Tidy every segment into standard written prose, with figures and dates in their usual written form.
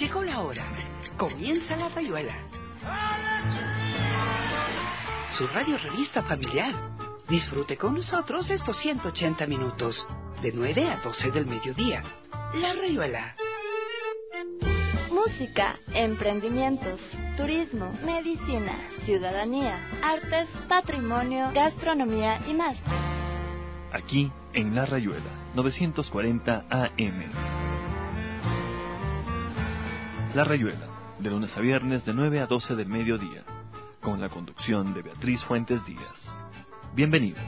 Llegó la hora. Comienza La Rayuela. Su radio revista familiar. Disfrute con nosotros estos 180 minutos, de 9 a 12 del mediodía. La Rayuela. Música, emprendimientos, turismo, medicina, ciudadanía, artes, patrimonio, gastronomía y más. Aquí en La Rayuela, 940 AM. La Rayuela, de lunes a viernes de 9 a 12 del mediodía, con la conducción de Beatriz Fuentes Díaz. Bienvenidos.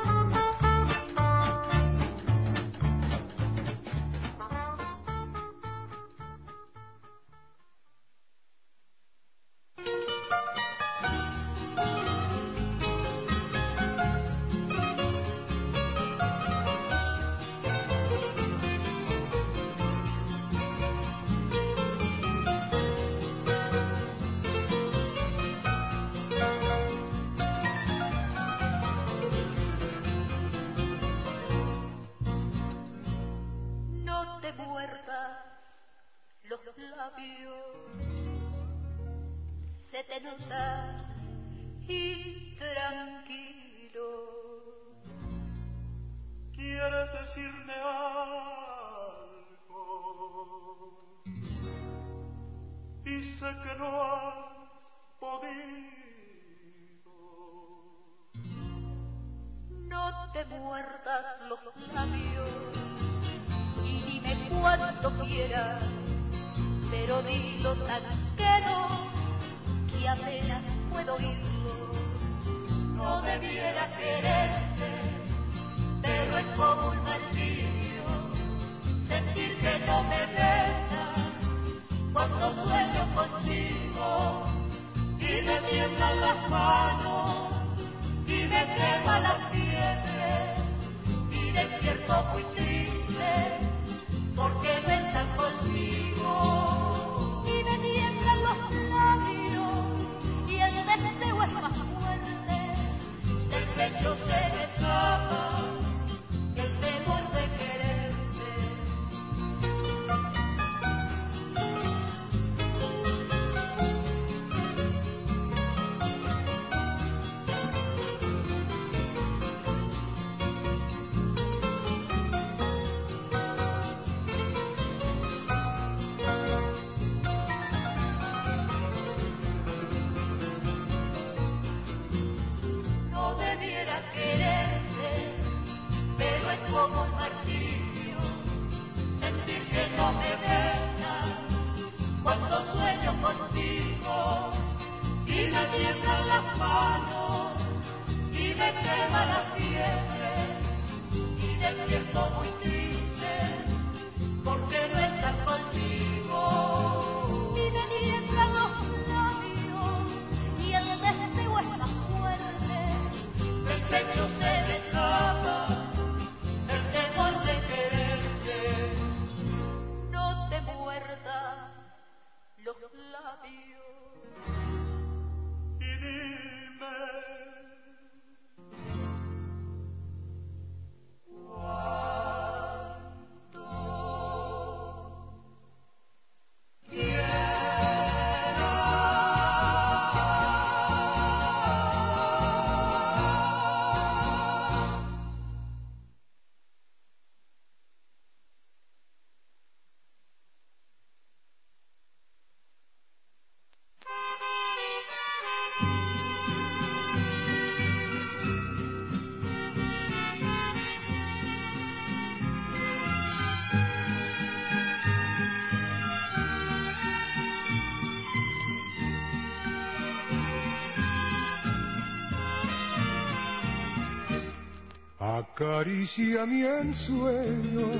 Acaricia mi ensueño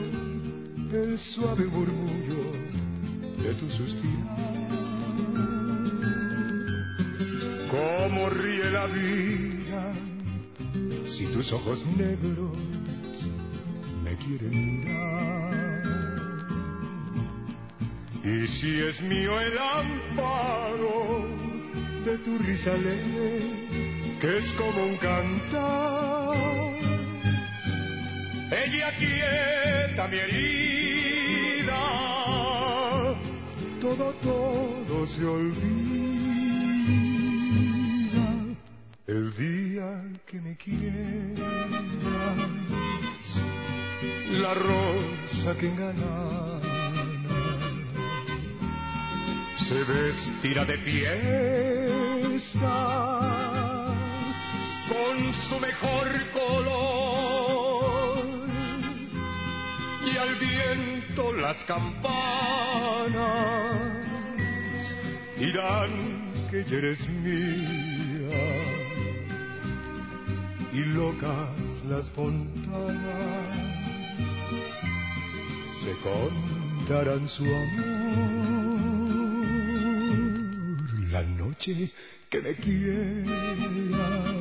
el suave murmullo de tu suspirar. Cómo ríe la vida si tus ojos negros me quieren mirar. Y si es mío el amparo de tu risa leve, que es como un cantar. Ella quieta mi herida, todo todo se olvida el día que me quieras. La rosa que engalana se vestirá de fiesta con su mejor color, y al viento las campanas dirán que ya eres mía, y locas las fontanas se contarán su amor. La noche que me quieras,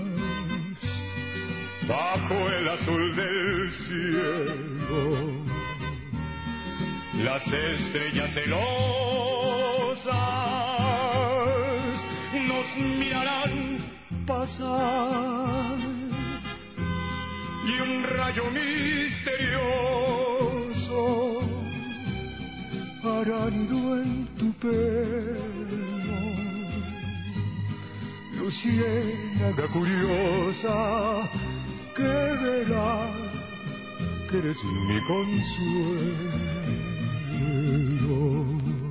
bajo el azul del cielo, las estrellas celosas nos mirarán pasar, y un rayo misterioso hará nido en tu pelo. Luciérnaga curiosa, que verá que eres mi consuelo.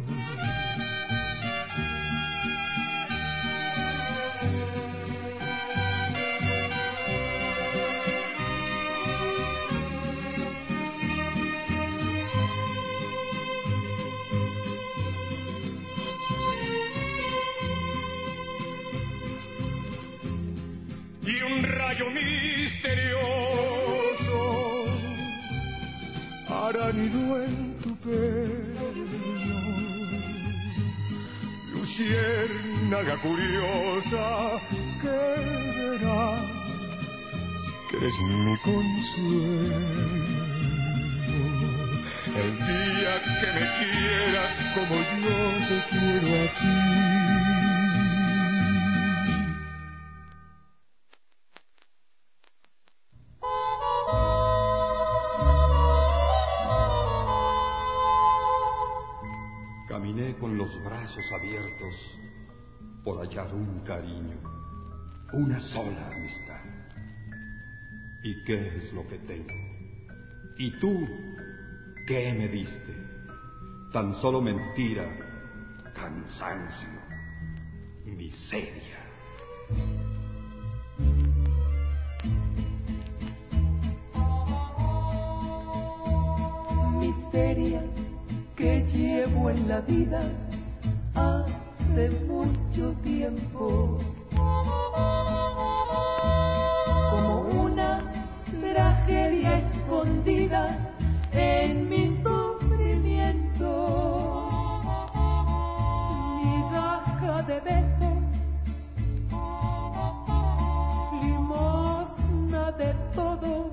Y un rayo misterioso hará nido en tu pelo. Luciérnaga curiosa, que verá que eres mi consuelo. El día que me quieras como yo te quiero a ti. Caminé con los brazos abiertos por hallar un cariño, una sola amistad. ¿Y qué es lo que tengo? ¿Y tú qué me diste? Tan solo mentira, cansancio, miseria. Miseria que llevo en la vida hace mucho tiempo, como una tragedia escondida en mi sufrimiento, migaja de besos, limosna de todo,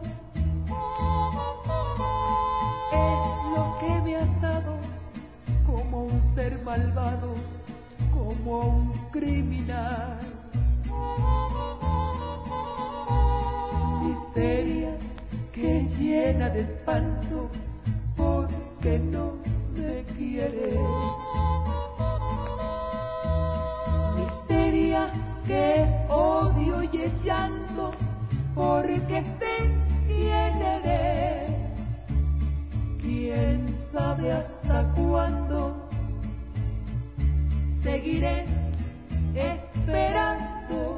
es lo que me has dado, como un ser malvado, como un criminal. Miseria que llena de espanto porque no me quiere. Miseria que es odio y es llanto porque sé quién eres. ¿Quién sabe hasta cuándo seguiré esperando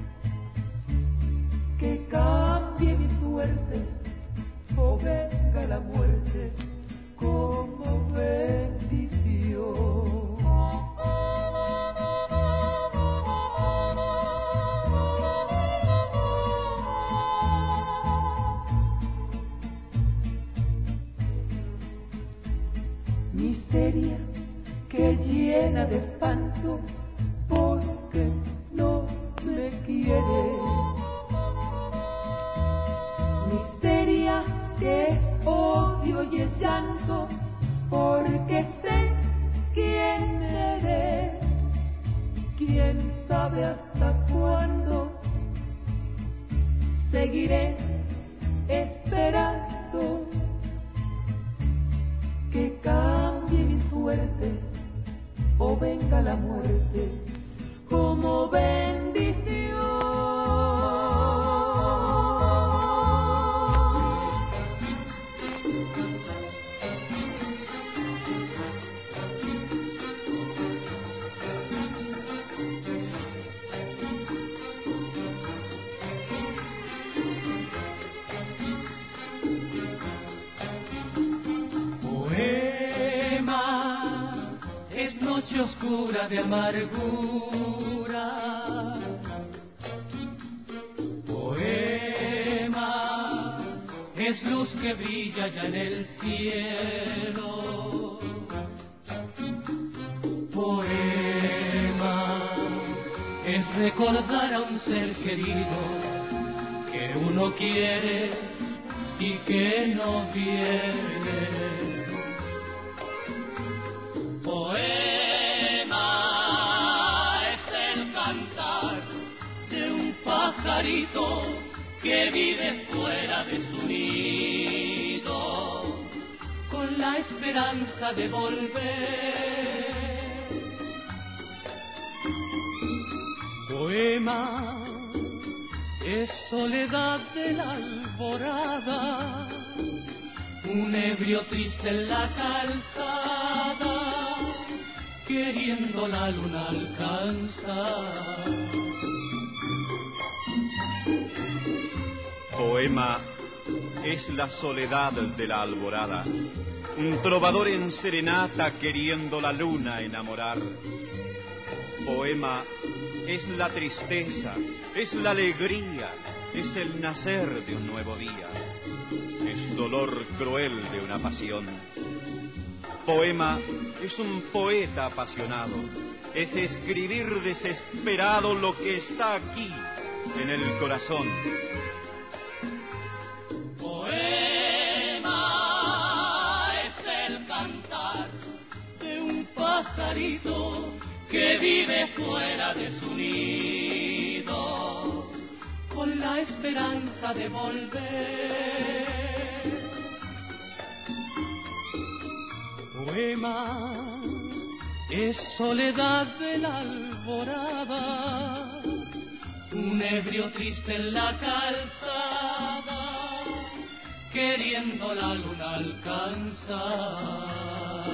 que cambie mi suerte o venga la muerte como bendición? Miseria que llena de espanto porque no me quiere. Miseria que es odio y es llanto porque sé quién eres. ¿Quién sabe hasta cuándo seguiré esperando que cambie mi suerte noche oscura de amargura. Poema es luz que brilla ya en el cielo. Poema es recordar a un ser querido que uno quiere y que no viene. Poema es el cantar de un pajarito que vive fuera de su nido, con la esperanza de volver. Poema es soledad de la alborada, un ebrio triste en la calzada, queriendo la luna alcanzar. Poema es la soledad de la alborada, un trovador en serenata queriendo la luna enamorar. Poema es la tristeza, es la alegría, es el nacer de un nuevo día, es dolor cruel de una pasión. Poema es un poeta apasionado, es escribir desesperado lo que está aquí en el corazón. Poema es el cantar de un pajarito que vive fuera de su nido, con la esperanza de volver. Poema es soledad de la alborada, un ebrio triste en la calzada, queriendo la luna alcanzar.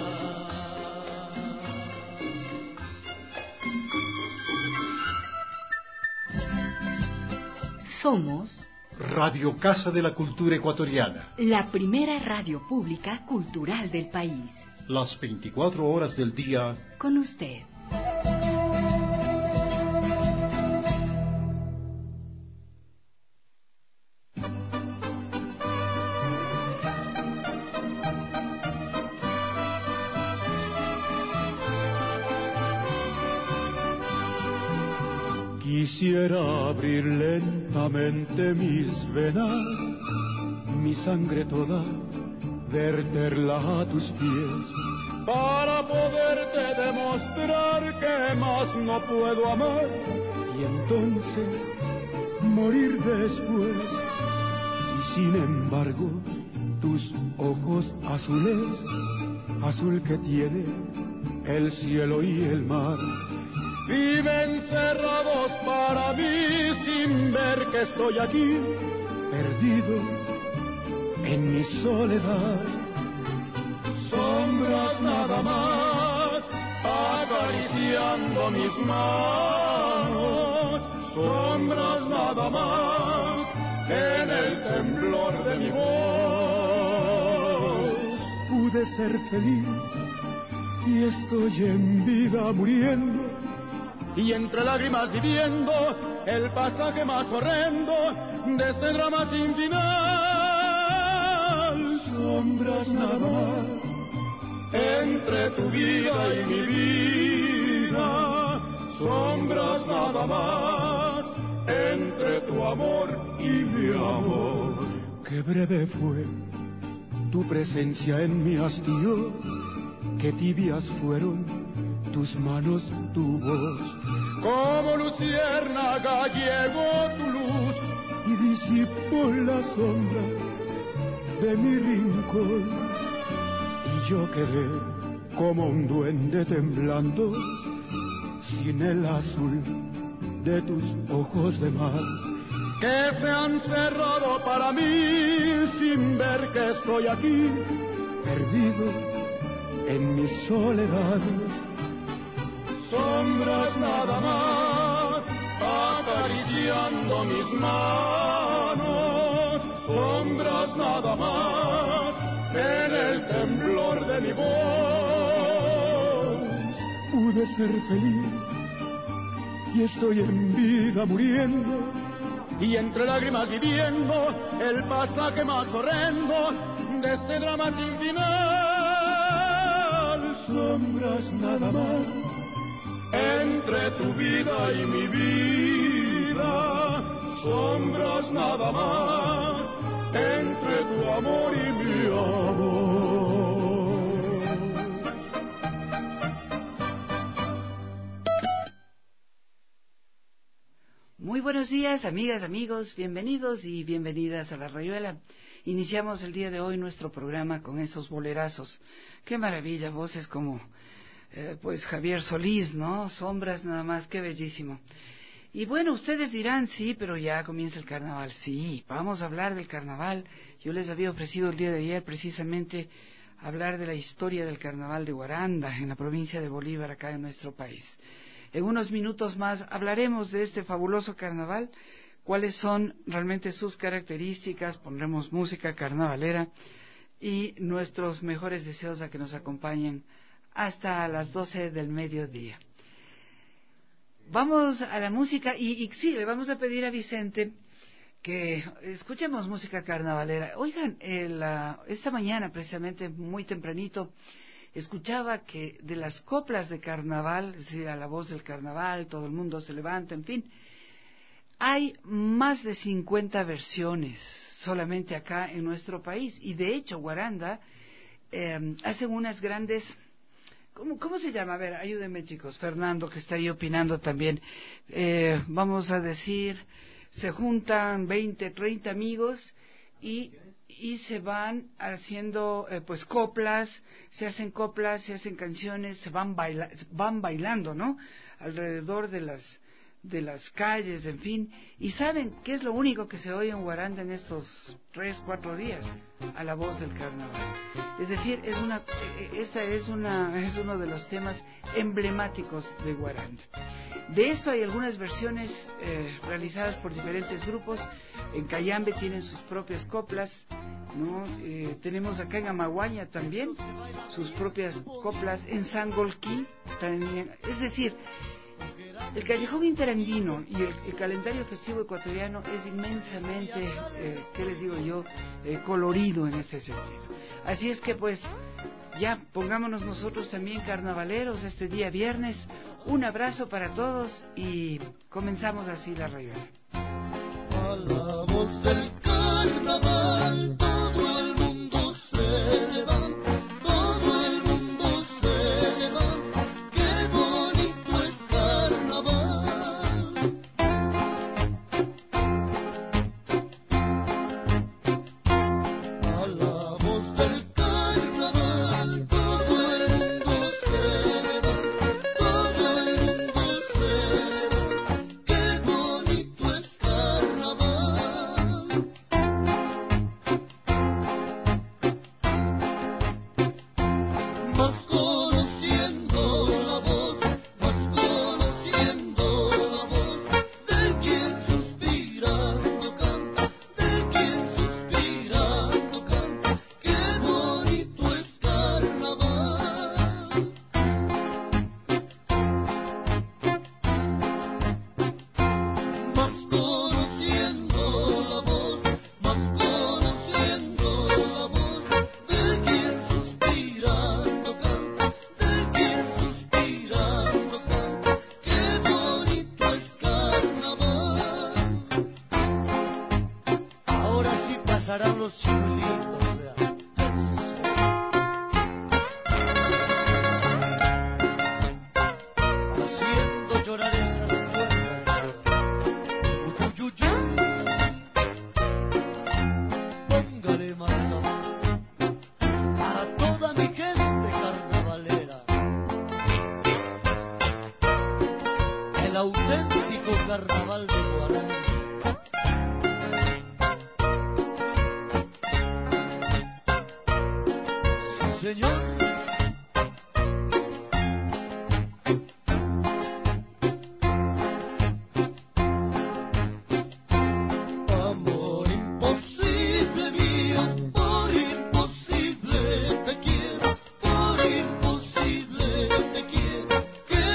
Somos Radio Casa de la Cultura Ecuatoriana. la primera radio pública cultural del país. Las 24 horas del día. Con usted. Quisiera abrir lentamente mis venas, mi sangre toda, verterla a tus pies, para poderte demostrar que más no puedo amar, y entonces morir después. Y sin embargo, tus ojos azules, azul que tiene el cielo y el mar, viven cerrados para mí sin ver que estoy aquí, perdido en mi soledad. Sombras nada más, acariciando mis manos. Sombras nada más, en el temblor de mi voz. Pude ser feliz y estoy en vida muriendo, y entre lágrimas viviendo el pasaje más horrendo de este drama sin final. Sombras nada más entre tu vida y mi vida. Sombras nada más entre tu amor y mi amor. Qué breve fue tu presencia en mi hastío, qué tibias fueron tus manos, tu voz. Como luciérnaga llegó tu luz y disipó la sombra de mi rincón. Y yo quedé como un duende temblando, sin el azul de tus ojos de mar, que se han cerrado para mí sin ver que estoy aquí, perdido en mi soledad. Sombras nada más, acariciando mis manos. Sombras nada más, en el temblor de mi voz. pude ser feliz y estoy en vida muriendo y entre lágrimas viviendo el pasaje más horrendo de este drama sin final. Sombras nada más entre tu vida y mi vida, sombras nada más entre tu amor y mi amor. Muy buenos días, amigas, amigos, bienvenidos y bienvenidas a La Rayuela. Iniciamos el día de hoy nuestro programa con esos bolerazos. Qué maravilla, voces como pues Javier Solís, ¿no? Sombras nada más, qué bellísimo. Y bueno, ustedes dirán, sí, pero ya comienza el carnaval. Sí, vamos a hablar del carnaval. Yo les había ofrecido el día de ayer precisamente hablar de la historia del carnaval de Guaranda, en la provincia de Bolívar, acá en nuestro país. En unos minutos más hablaremos de este fabuloso carnaval, cuáles son realmente sus características, pondremos música carnavalera y nuestros mejores deseos a que nos acompañen hasta las 12 del mediodía. Vamos a la música y sí, le vamos a pedir a Vicente que escuchemos música carnavalera. Oigan, esta mañana precisamente muy tempranito escuchaba que de las coplas de carnaval, es decir, a la voz del carnaval, todo el mundo se levanta, en fin, hay más de 50 versiones solamente acá en nuestro país. Y de hecho, Guaranda hacen unas grandes... ¿Cómo se llama? A ver, ayúdenme chicos, Fernando, que está ahí opinando también. Vamos a decir, se juntan 20, 30 amigos y se van haciendo pues coplas, se hacen canciones, se van bailando, ¿no? Alrededor de las calles, en fin. ¿Y saben qué es lo único que se oye en Guaranda en estos 3, 4 días? A la voz del carnaval. Es decir, esta es uno de los temas emblemáticos de Guaranda. De esto hay algunas versiones realizadas por diferentes grupos. En Cayambe tienen sus propias coplas, ¿no? Tenemos acá en Amaguaña también sus propias coplas. En Sangolquí también. Es decir, el callejón interandino y el calendario festivo ecuatoriano es inmensamente, ¿qué les digo yo?, colorido en este sentido. Así es que pues ya pongámonos nosotros también carnavaleros este día viernes. Un abrazo para todos y comenzamos así La Rayuela. A la voz del carnaval todo el mundo se levanta, todo el mundo se levanta, qué bonito es carnaval. A la voz del carnaval todo el mundo se levanta, todo el mundo se levanta, qué bonito es carnaval. Vas conociendo la voz del quien suspirando canta, del quien suspirando canta, qué bonito es carnaval. Vas conociendo la voz del quien suspirando canta, del quien suspirando canta, qué bonito es carnaval. Ahora sí pasarán los chirulitos, vea. Haciendo llorar esas cuerdas, uyuyuyu. Póngale más amor para toda mi gente carnavalera. El auténtico carnaval de Guaranda. Sí, señor. Amor imposible mío, por imposible te quiero, por imposible te quiero, qué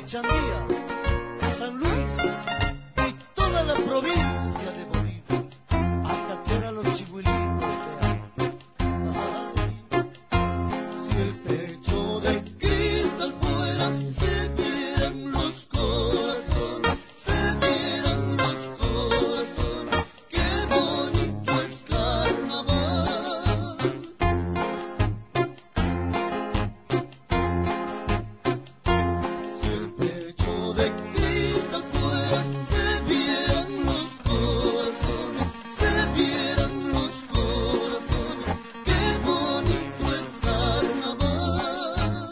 Chandía, San Luis y toda la provincia de Bolivia, hasta tierra los chihuilitos de ahí. Si el pecho de cristal fuera, se vieran los corazones, se vieran los corazones, qué bonito es carnaval. Si el pecho de cristal fuera, se vieran los corazones, se vieran los corazones, qué bonito es carnaval.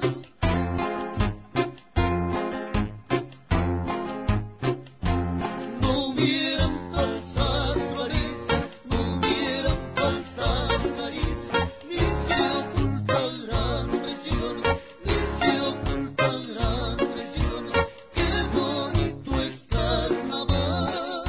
No hubieran falsas caricias, no hubieran falsas caricias, ni se ocultarán traiciones, ni se ocultarán traiciones, qué bonito es carnaval.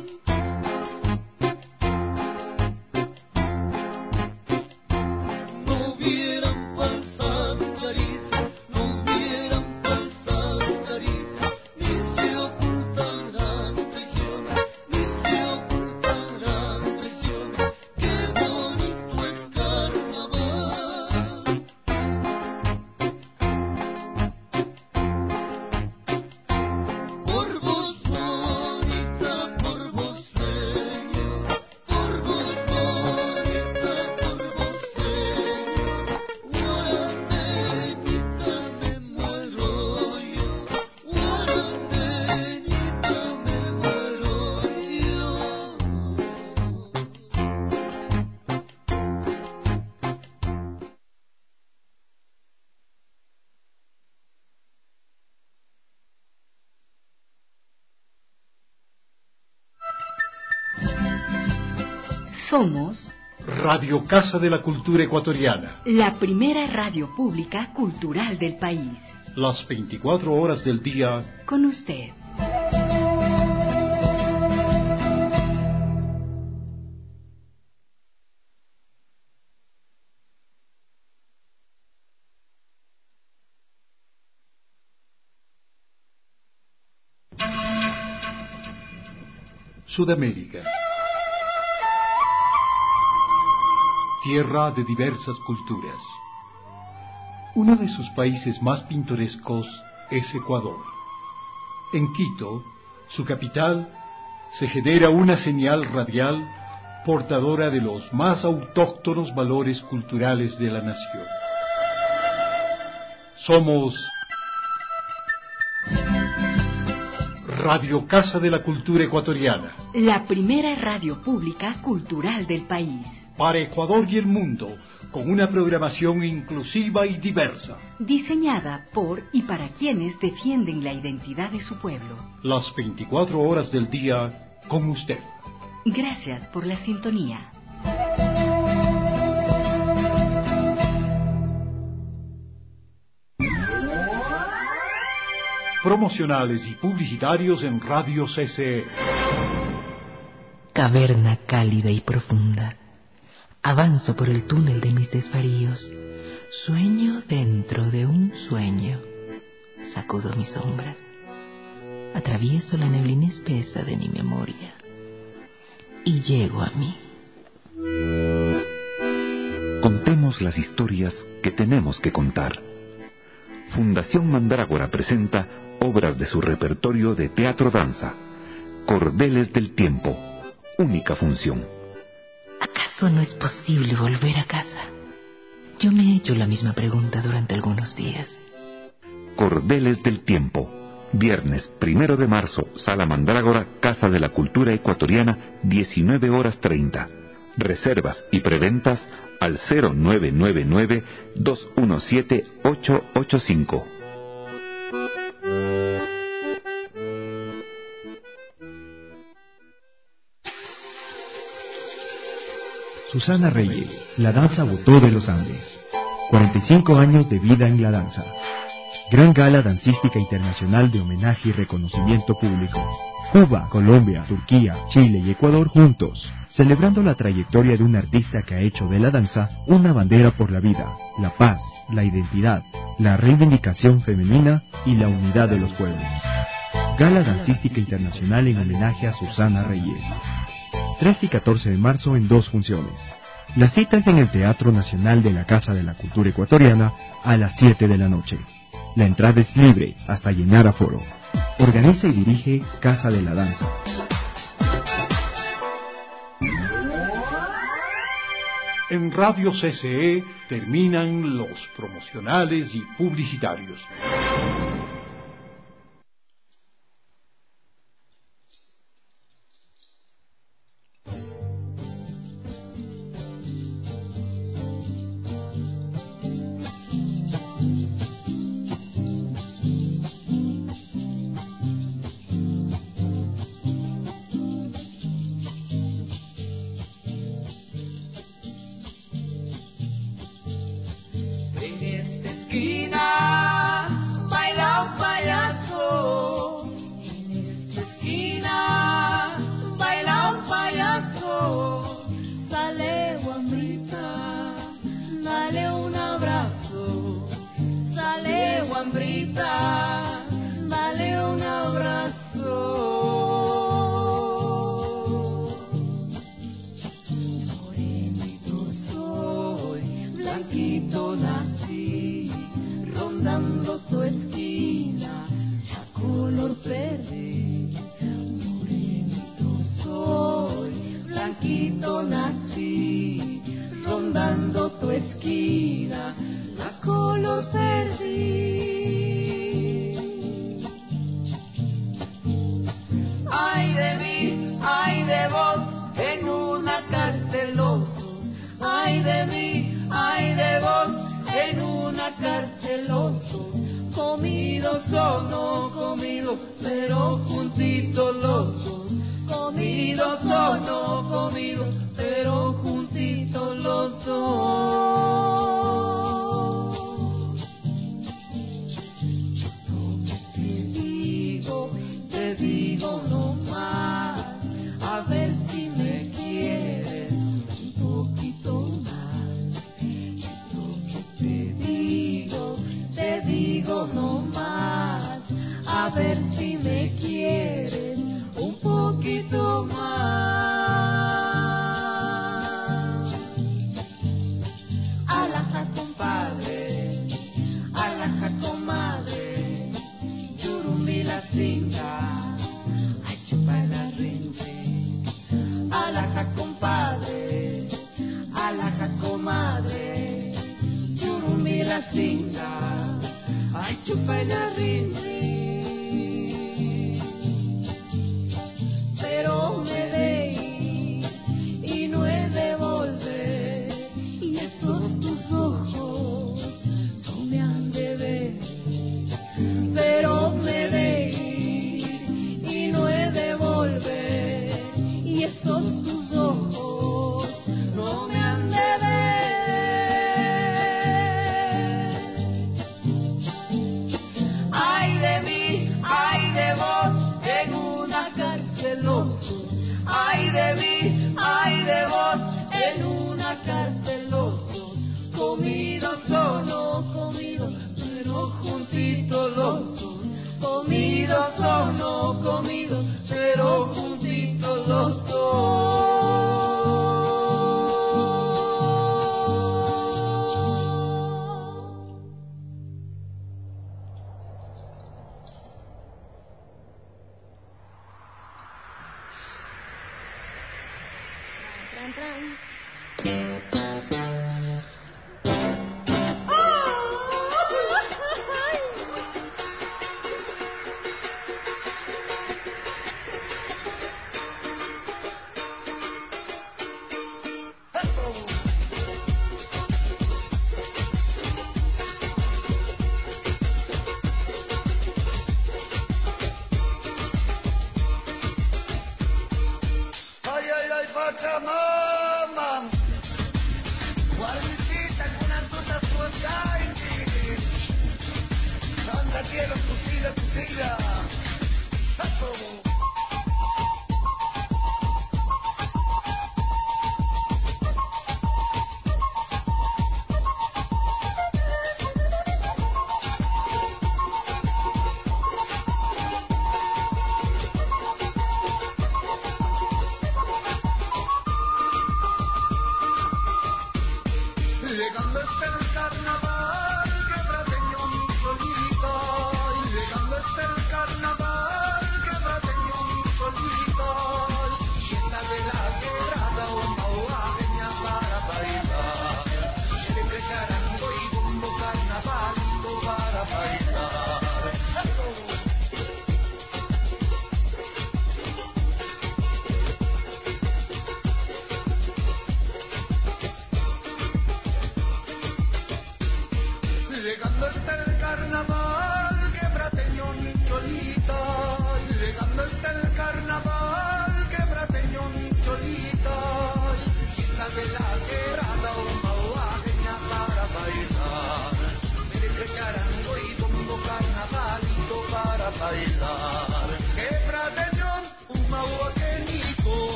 No hubieran falsas caricias, no hubieran falsas caricias, ni se ocultarán traiciones, ni se ocultarán traiciones, qué bonito es carnaval. Por vos bonita, por vos señor, por vos bonita, por vos señor, guarandeñita me muero yo, guarandeñita me muero yo. Somos Radio Casa de la Cultura Ecuatoriana. la primera radio pública cultural del país. Las 24 horas del día. Con usted. Sudamérica. Tierra de diversas culturas. Uno de sus países más pintorescos es Ecuador. En Quito, su capital, se genera una señal radial portadora de los más autóctonos valores culturales de la nación. Somos Radio Casa de la Cultura Ecuatoriana, La primera radio pública cultural del país. para Ecuador y el mundo, con una programación inclusiva y diversa. Diseñada por y para quienes defienden la identidad de su pueblo. Las 24 horas del día con usted. Gracias por la sintonía. Promocionales y publicitarios en Radio CCE. Caverna cálida y profunda. Avanzo por el túnel de mis desvaríos. Sueño dentro de un sueño. Sacudo mis sombras. Atravieso la neblina espesa de mi memoria. Y llego a mí. Contemos las historias que tenemos que contar. Fundación Mandrágora presenta obras de su repertorio de teatro-danza. Cordeles del Tiempo, única función. ¿Acaso no es posible volver a casa? Yo me he hecho la misma pregunta durante algunos días. Cordeles del Tiempo, viernes 1 de marzo, Sala Mandrágora, Casa de la Cultura Ecuatoriana, 19:30. Reservas y preventas al 0999-217-885. Susana Reyes, la danza Butó de los Andes. 45 años de vida en la danza. Gran Gala Dancística Internacional de Homenaje y Reconocimiento Público. Cuba, Colombia, Turquía, Chile y Ecuador juntos, celebrando la trayectoria de un artista que ha hecho de la danza una bandera por la vida, la paz, la identidad, la reivindicación femenina y la unidad de los pueblos. Gala Dancística Internacional en homenaje a Susana Reyes. 13 y 14 de marzo en 2 funciones. La cita es en el Teatro Nacional de la Casa de la Cultura Ecuatoriana a las 7 de la noche. La entrada es libre hasta llenar aforo. Organiza y dirige Casa de la Danza. En Radio CCE terminan los promocionales y publicitarios.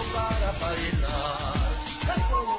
para bailar. ¡Eso!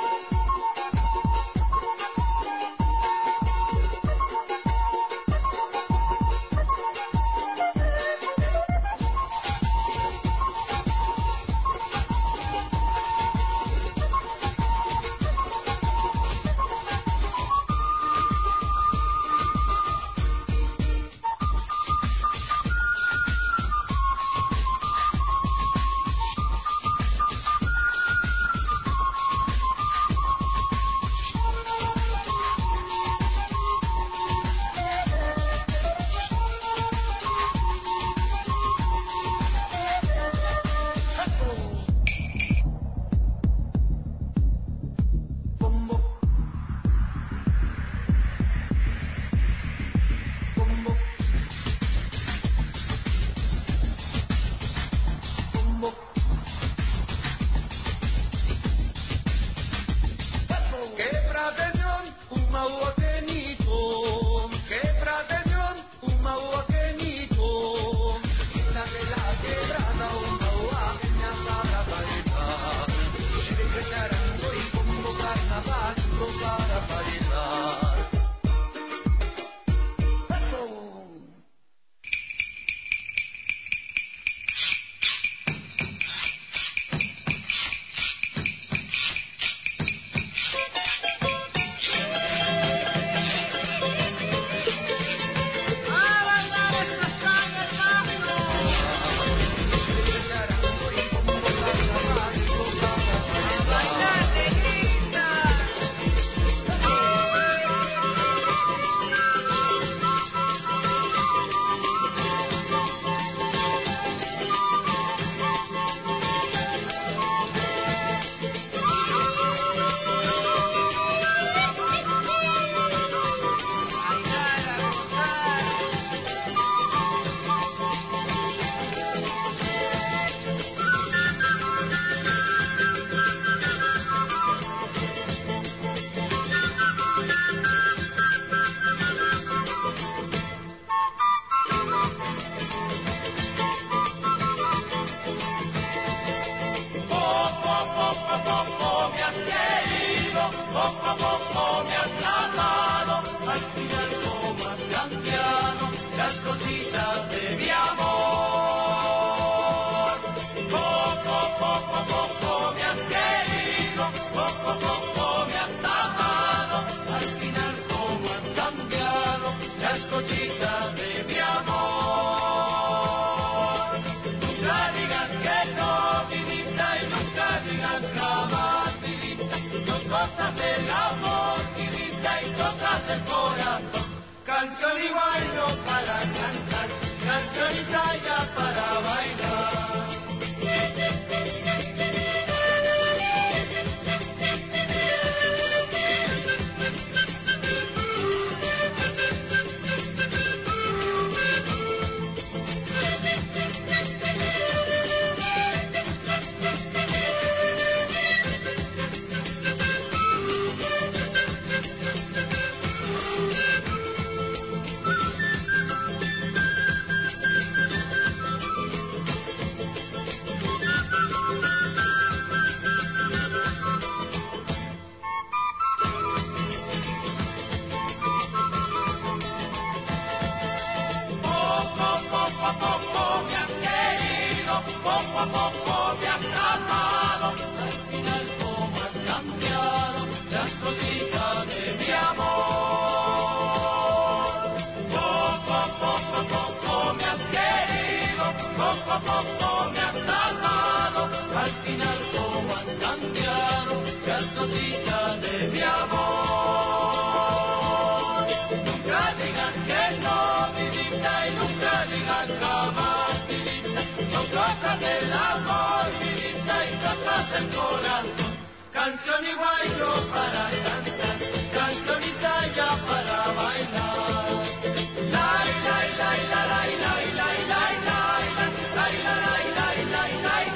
Canción y guayo para cantar, canción y saya para bailar. Lai, lai, lai, lai, lai, lai, lai, lai, lai, lai, lai, lai, lai, lai,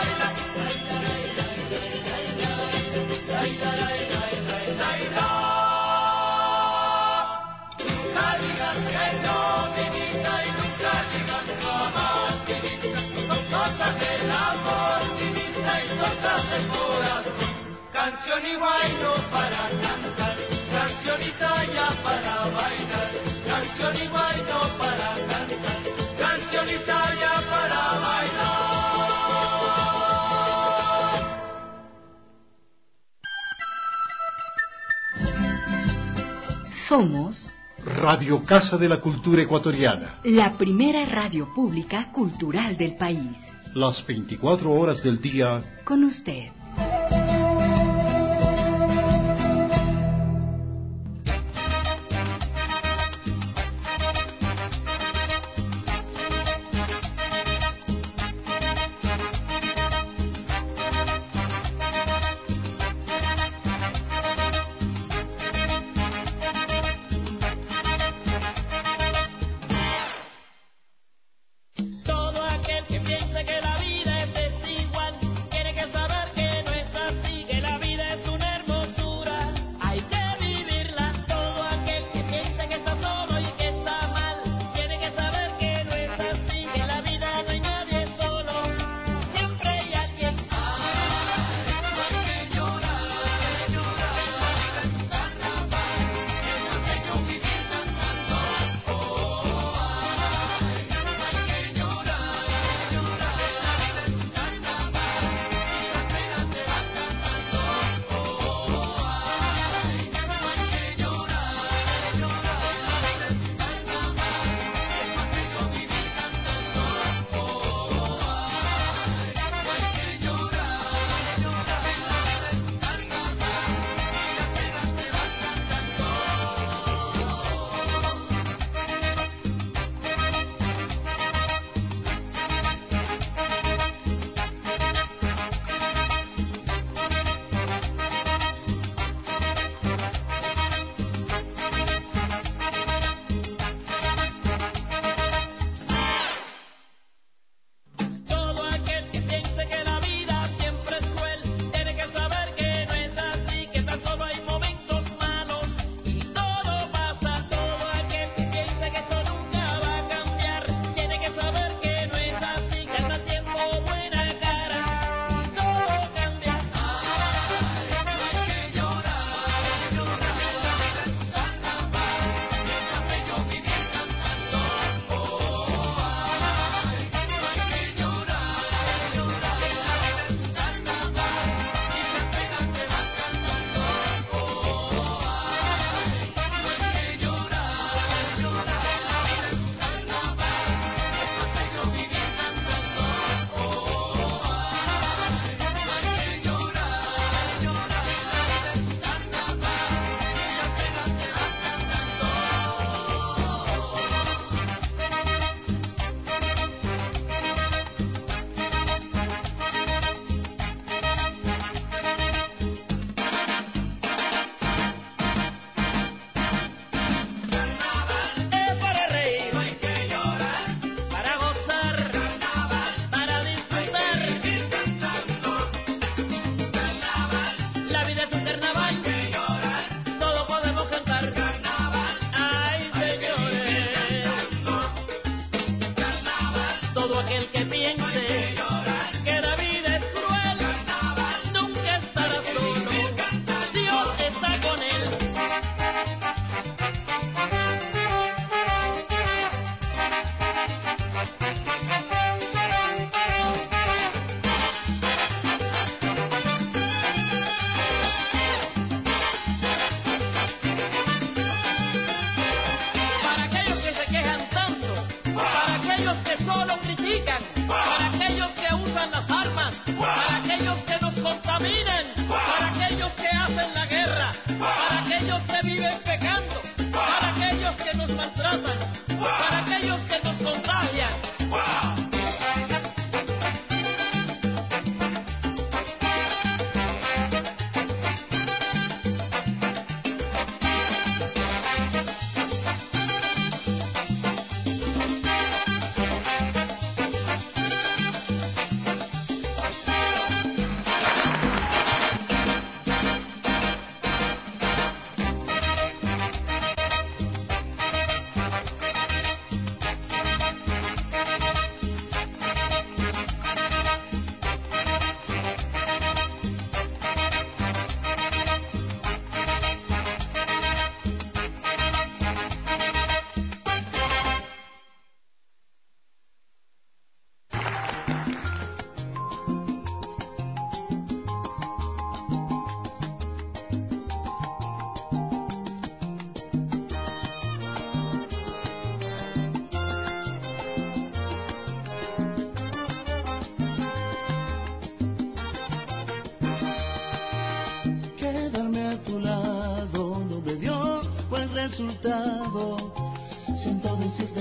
nunca digas que no, vivita, y nunca digas jamás, vivita, son cosas del amor, vivita. para bailar, canción y guayno para cantar, canción y saya para bailar. Somos Radio Casa de la Cultura Ecuatoriana. la primera radio pública cultural del país. Las 24 horas del día. Con usted. Todo aquel que piense que la vida es desigual tiene que saber que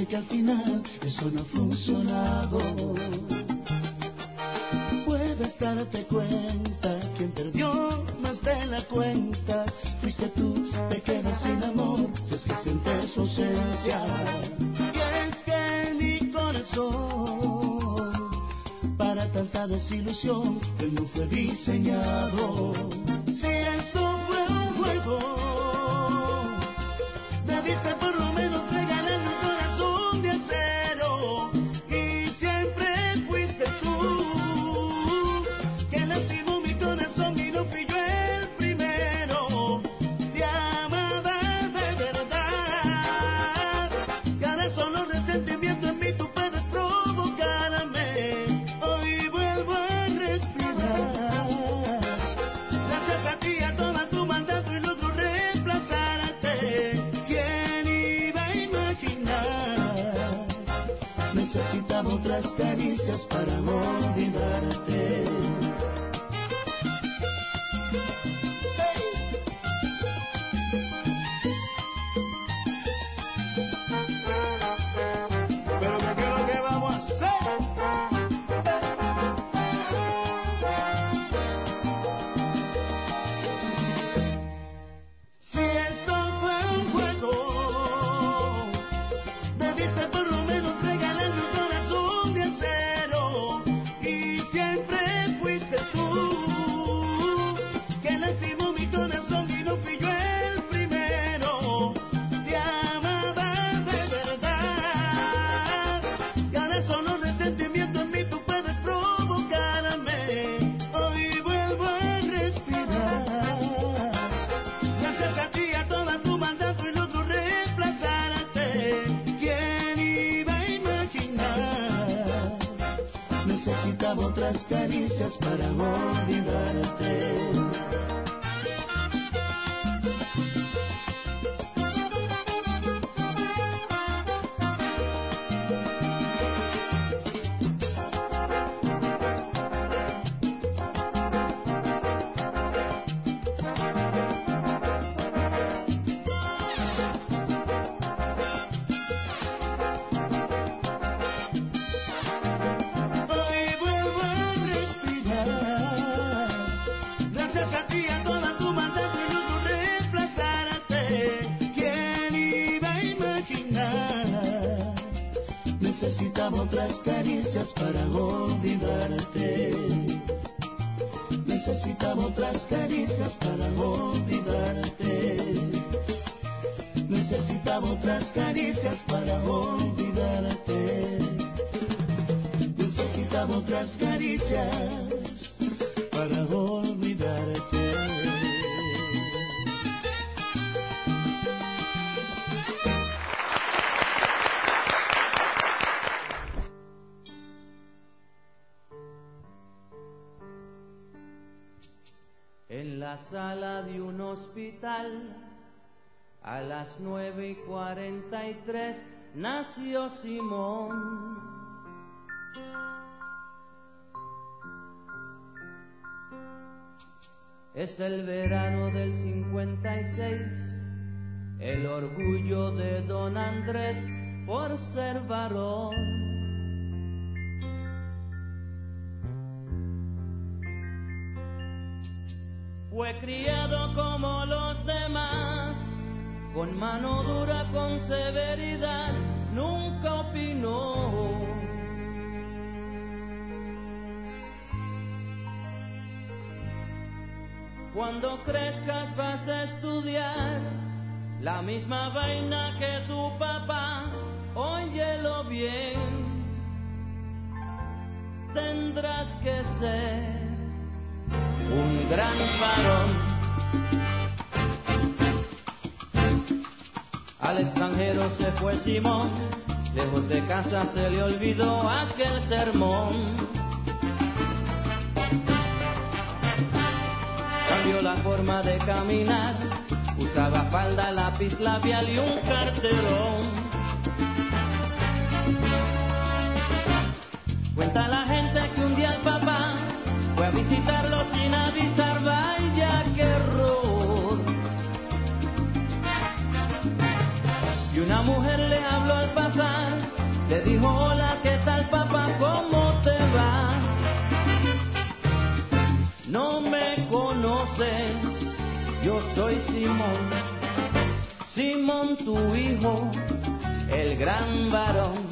sé que al final eso no ha funcionado. Puedes darte cuenta, quien perdió más de la cuenta fuiste tú, te quedas sin amor si es que sientes su ausencia. Y es que mi corazón para tanta desilusión él no fue diseñado. Si esto fue un juego, debiste por lo menos regalarme un corazón de acero. Y siempre fuiste tú que lastimó mi corazón y no fui yo el primero. Te amaba de verdad, y ahora solo resentimiento en mí tú puedes provocarme. Hoy vuelvo a respirar, gracias a ti, a toda tu maldad y logro reemplazarte. ¿Quién iba a imaginar? Necesitaba otras caricias para olvidarte. Pero ¿qué es lo que vamos a hacer? Si esto fue un juego, debiste por lo menos regalarme un corazón de acero. Y siempre fuiste tú que lastimó mi corazón y no fui yo el primero. Te amaba de verdad, y ahora solo resentimiento en mí tú puedes provocarme. Hoy vuelvo a respirar, gracias a ti, a toda tu maldad y logro reemplazarte. ¿Quién iba a imaginar? Necesitaba otras caricias para olvidarte. Hoy vuelvo a respirar, gracias a ti, a toda tu maldad y logro reemplazarte. ¿Quién iba a imaginar? Necesitaba otras caricias para olvidarte. Necesitaba otras caricias para olvidarte. Necesitaba otras caricias para olvidarte. Necesitaba otras caricias para olvidarte. En la sala de un hospital, a las 9:43, nació Simón. Es el verano del 56, el orgullo de don Andrés por ser varón. Fue criado como los demás, con mano dura, con severidad, nunca opinó. Cuando crezcas vas a estudiar la misma vaina que tu papá, óyelo bien, tendrás que ser un gran varón. Al extranjero se fue Simón, lejos de casa se le olvidó aquel sermón. Cambió la forma de caminar, usaba falda, lápiz labial y un carterón. Cuenta la gente que un día el papá fue a visitarlo sin avisar, vaya qué error. Y una mujer le habló al pasar dijo, hola, ¿qué tal papá? ¿Cómo te va? No me conoces, yo soy Simón, Simón tu hijo, el gran varón.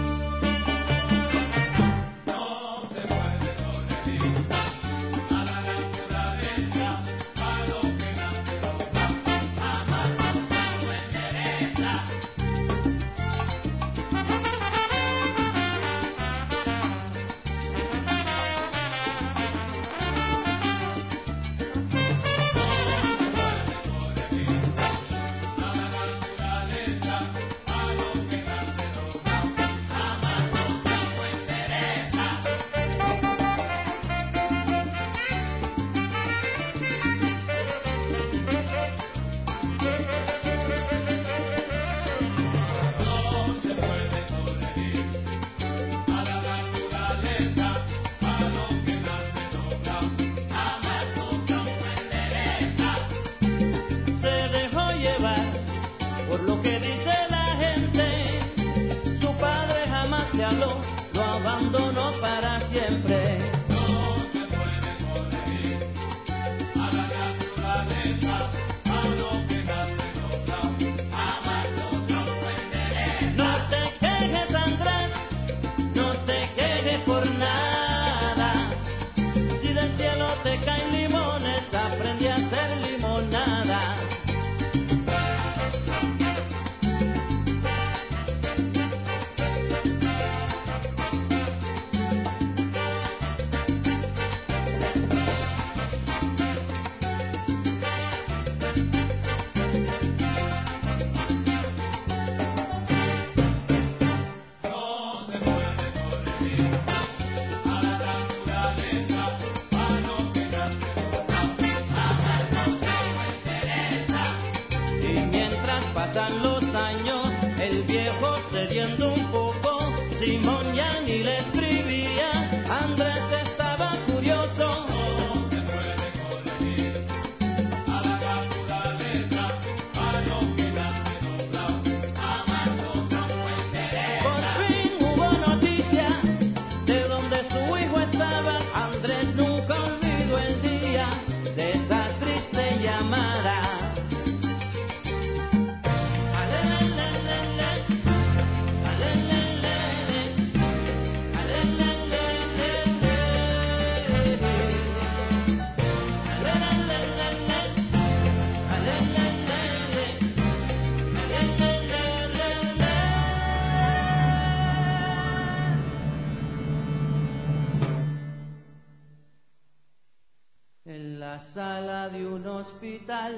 Sala de un hospital,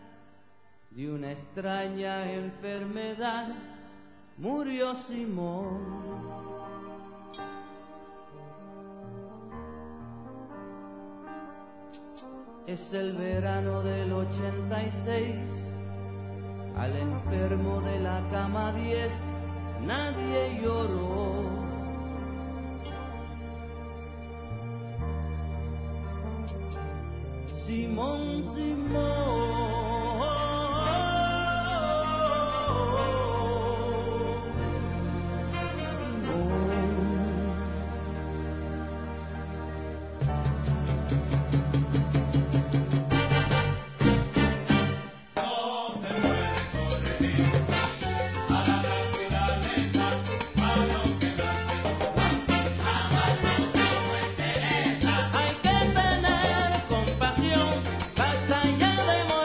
de una extraña enfermedad, murió Simón. Es el verano del 86, al enfermo de la cama 10 nadie lloró. Simón, Simón. Hay que tener compasión, basta ya de morir.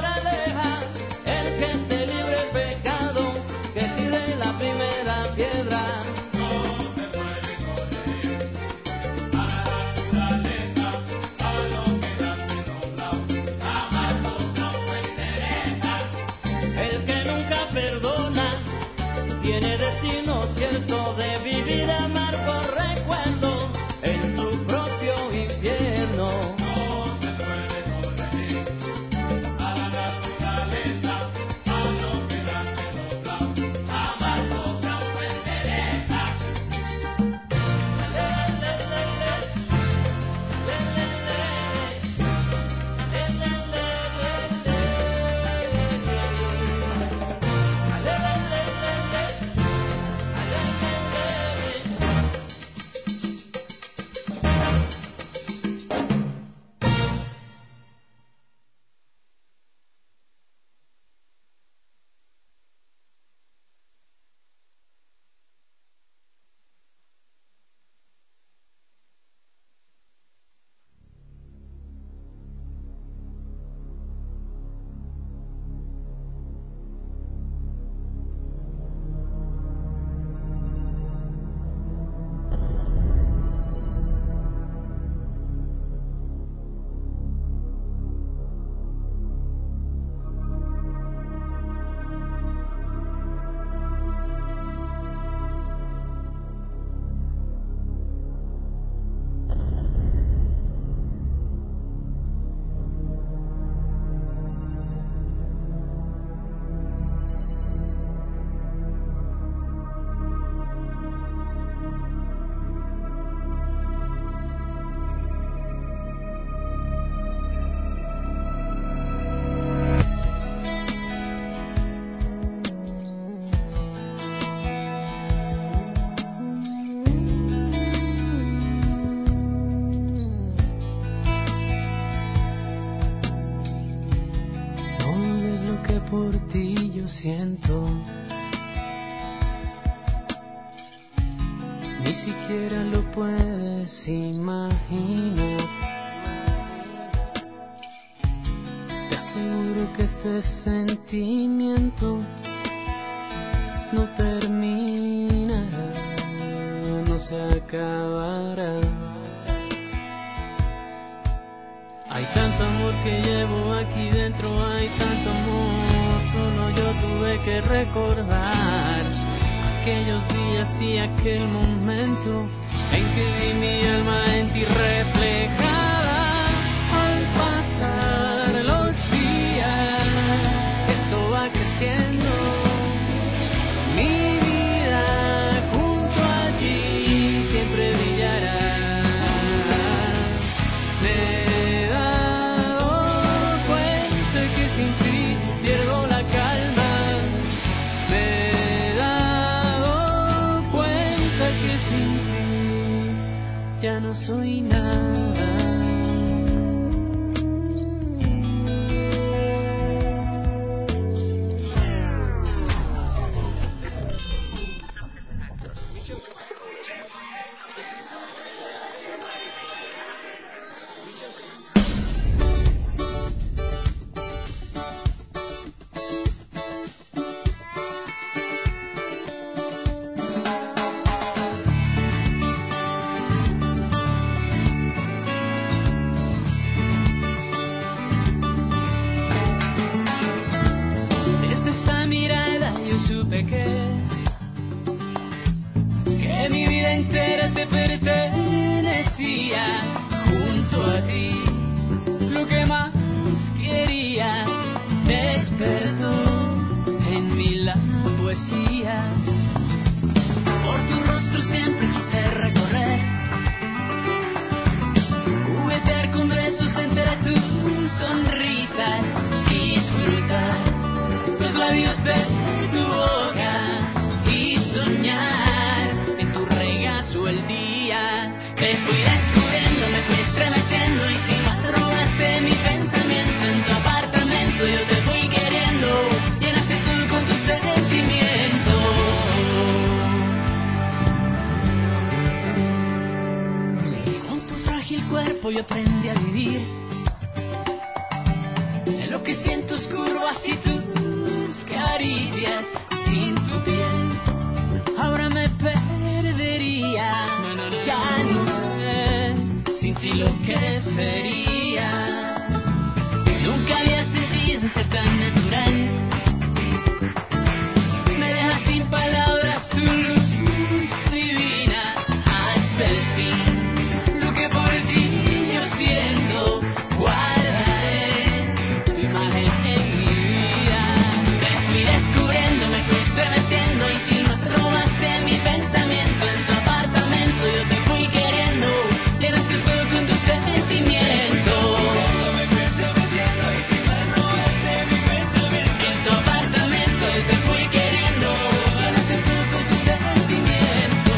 yo siento. Ni siquiera lo puedes imaginar. Te aseguro que este sentimiento no terminará, no se acabará. Hay tanto amor que llevo aquí dentro, hay tanto amor, solo yo tuve que recordar aquellos días y aquel momento en que vi mi alma en ti reflejada. Al pasar los días, esto va creciendo, mi vida junto a ti siempre brillará. Me he dado cuenta que sin ti pierdo la calma. Me he dado cuenta que sin ti ya no soy nada. Desde esa mirada yo supe que mi vida entera te pertenecía. Junto a ti, lo que más quería despertó en mí la poesía. Por tu rostro siempre quise recorrer, juguetear con besos entre tus sonrisas, disfrutar los labios de tu boca y soñar en tu regazo el día. Te fui descubriendo, me fui estremeciendo y si más robaste mi pensamiento en tu apartamento, yo te fui queriendo, llenaste tú con tu sentimiento. Con tu frágil cuerpo yo aprendí a vivir, en lo que siento oscuro así tus caricias, sin tu piel ahora me perdería. Ya no sé sin ti lo que sería. Nunca había sentido ser tan natural. Me dejas sin palabras tu luz divina hasta el fin. Lo que por ti yo siento, guardaré tu imagen en mi vida. Me fui descubriendo, me fui estremeciendo y si no robaste mi pensamiento en tu apartamento, yo te fui queriendo, llenaste todo con tu sentimiento. Me fui estremeciendo y si no robaste mi pensamiento en tu apartamento, yo te fui queriendo, llenaste todo con tu sentimiento.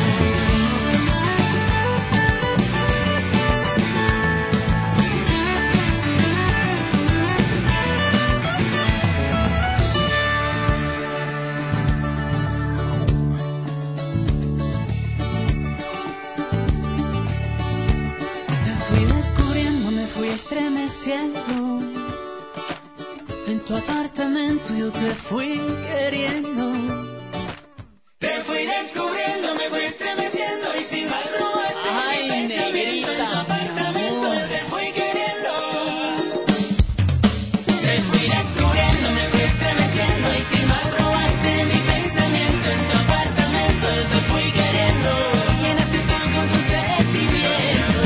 Te fui descubriendo, me fui estremeciendo. En tu apartamento yo te fui queriendo. Te fui descubriendo, me fui estremeciendo y sin mal robaste mi pensamiento en tu apartamento yo te fui queriendo. Te fui descubriendo, me fui estremeciendo y sin mal robaste mi pensamiento en tu apartamento yo te fui queriendo. Llenaste todo con tu sentimiento.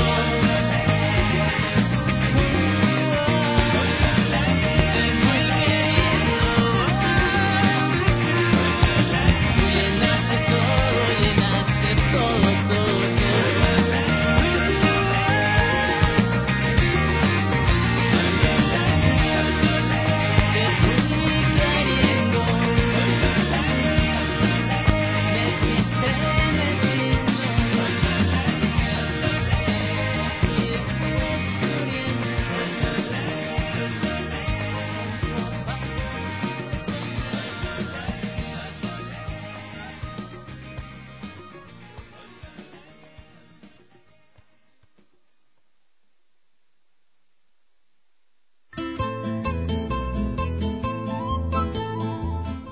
Te fui queriendo. Llenaste todo, llenaste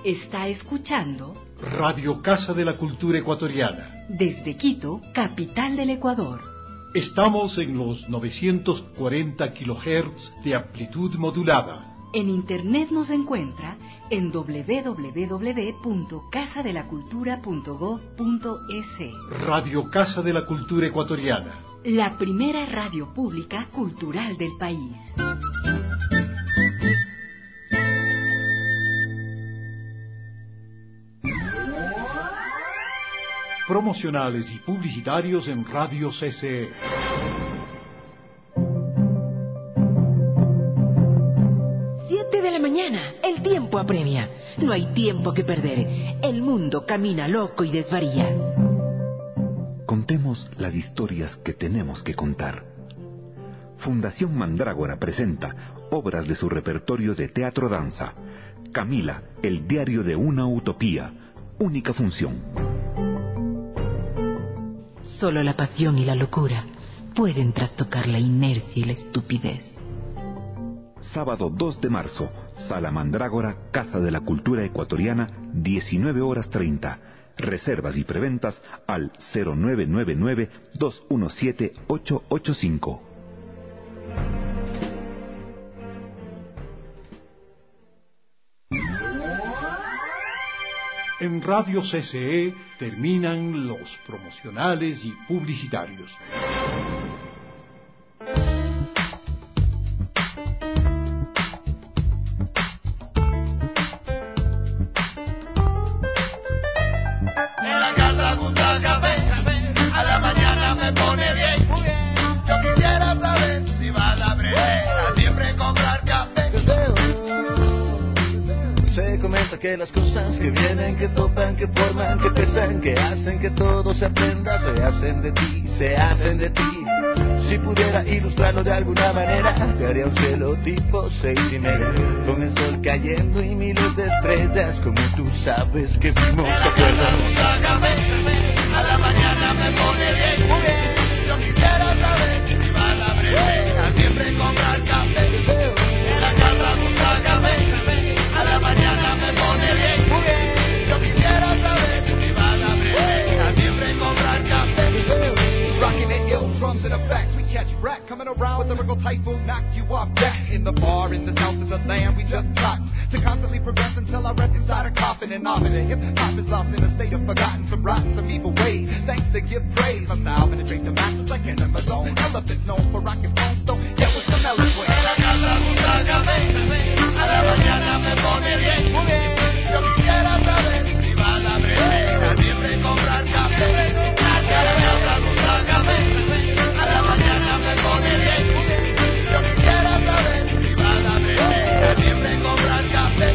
Está escuchando Radio Casa de la Cultura Ecuatoriana. desde Quito, capital del Ecuador. Estamos en los 940 kHz de amplitud modulada. En internet nos encuentra en www.casadelacultura.gov.es. Radio Casa de la Cultura Ecuatoriana. La primera radio pública cultural del país. Promocionales y publicitarios en Radio CCE. Mañana, el tiempo apremia. No hay tiempo que perder. El mundo camina loco y desvaría. Contemos las historias que tenemos que contar. Fundación Mandrágora presenta obras de su repertorio de teatro-danza. Camila, el diario de una utopía. Única función. Solo la pasión y la locura pueden trastocar la inercia y la estupidez. Sábado 2 de marzo, Sala Mandrágora, Casa de la Cultura Ecuatoriana, 19:30. Reservas y preventas al 0999-217-885. En Radio CCE terminan los promocionales y publicitarios. Que las cosas que vienen, que topan, que forman, que pesan, que hacen que todo se aprenda, se hacen de ti, se hacen de ti. Si pudiera ilustrarlo de alguna manera, te haría un cielo tipo 6:30, con el sol cayendo y miles de estrellas, como tú sabes que vimos. ¿Te acuerdas? A la mañana me pone bien, muy bien. Yo quisiera saber si van a aprender a siempre comprar café. En la casa gusta café. A la mañana me pone bien, muy bien. Yo quisiera saber si van a aprender a siempre comprar café. Rocking it, yo, drums in effect. We catch wreck coming around with a lyrical type will knock you off back. In the bar, in the south, in the land, we just got to constantly progress until I rest inside a coffin and off in it. Hip hop is lost in a state of forgotten, some rotten, some evil ways. Thanks to give praise, my style penetrate the masses like an Amazon. Elephants known for rocking bones, so yeah, what's the melody way? A la casa gusta café, a la mañana me pone bien, muy bien. Yo quisiera saber si van a aprender a siempre comprar café. A la casa gusta café, a la mañana me pone bien, muy bien. Yo quisiera saber si van a aprender a siempre comprar café.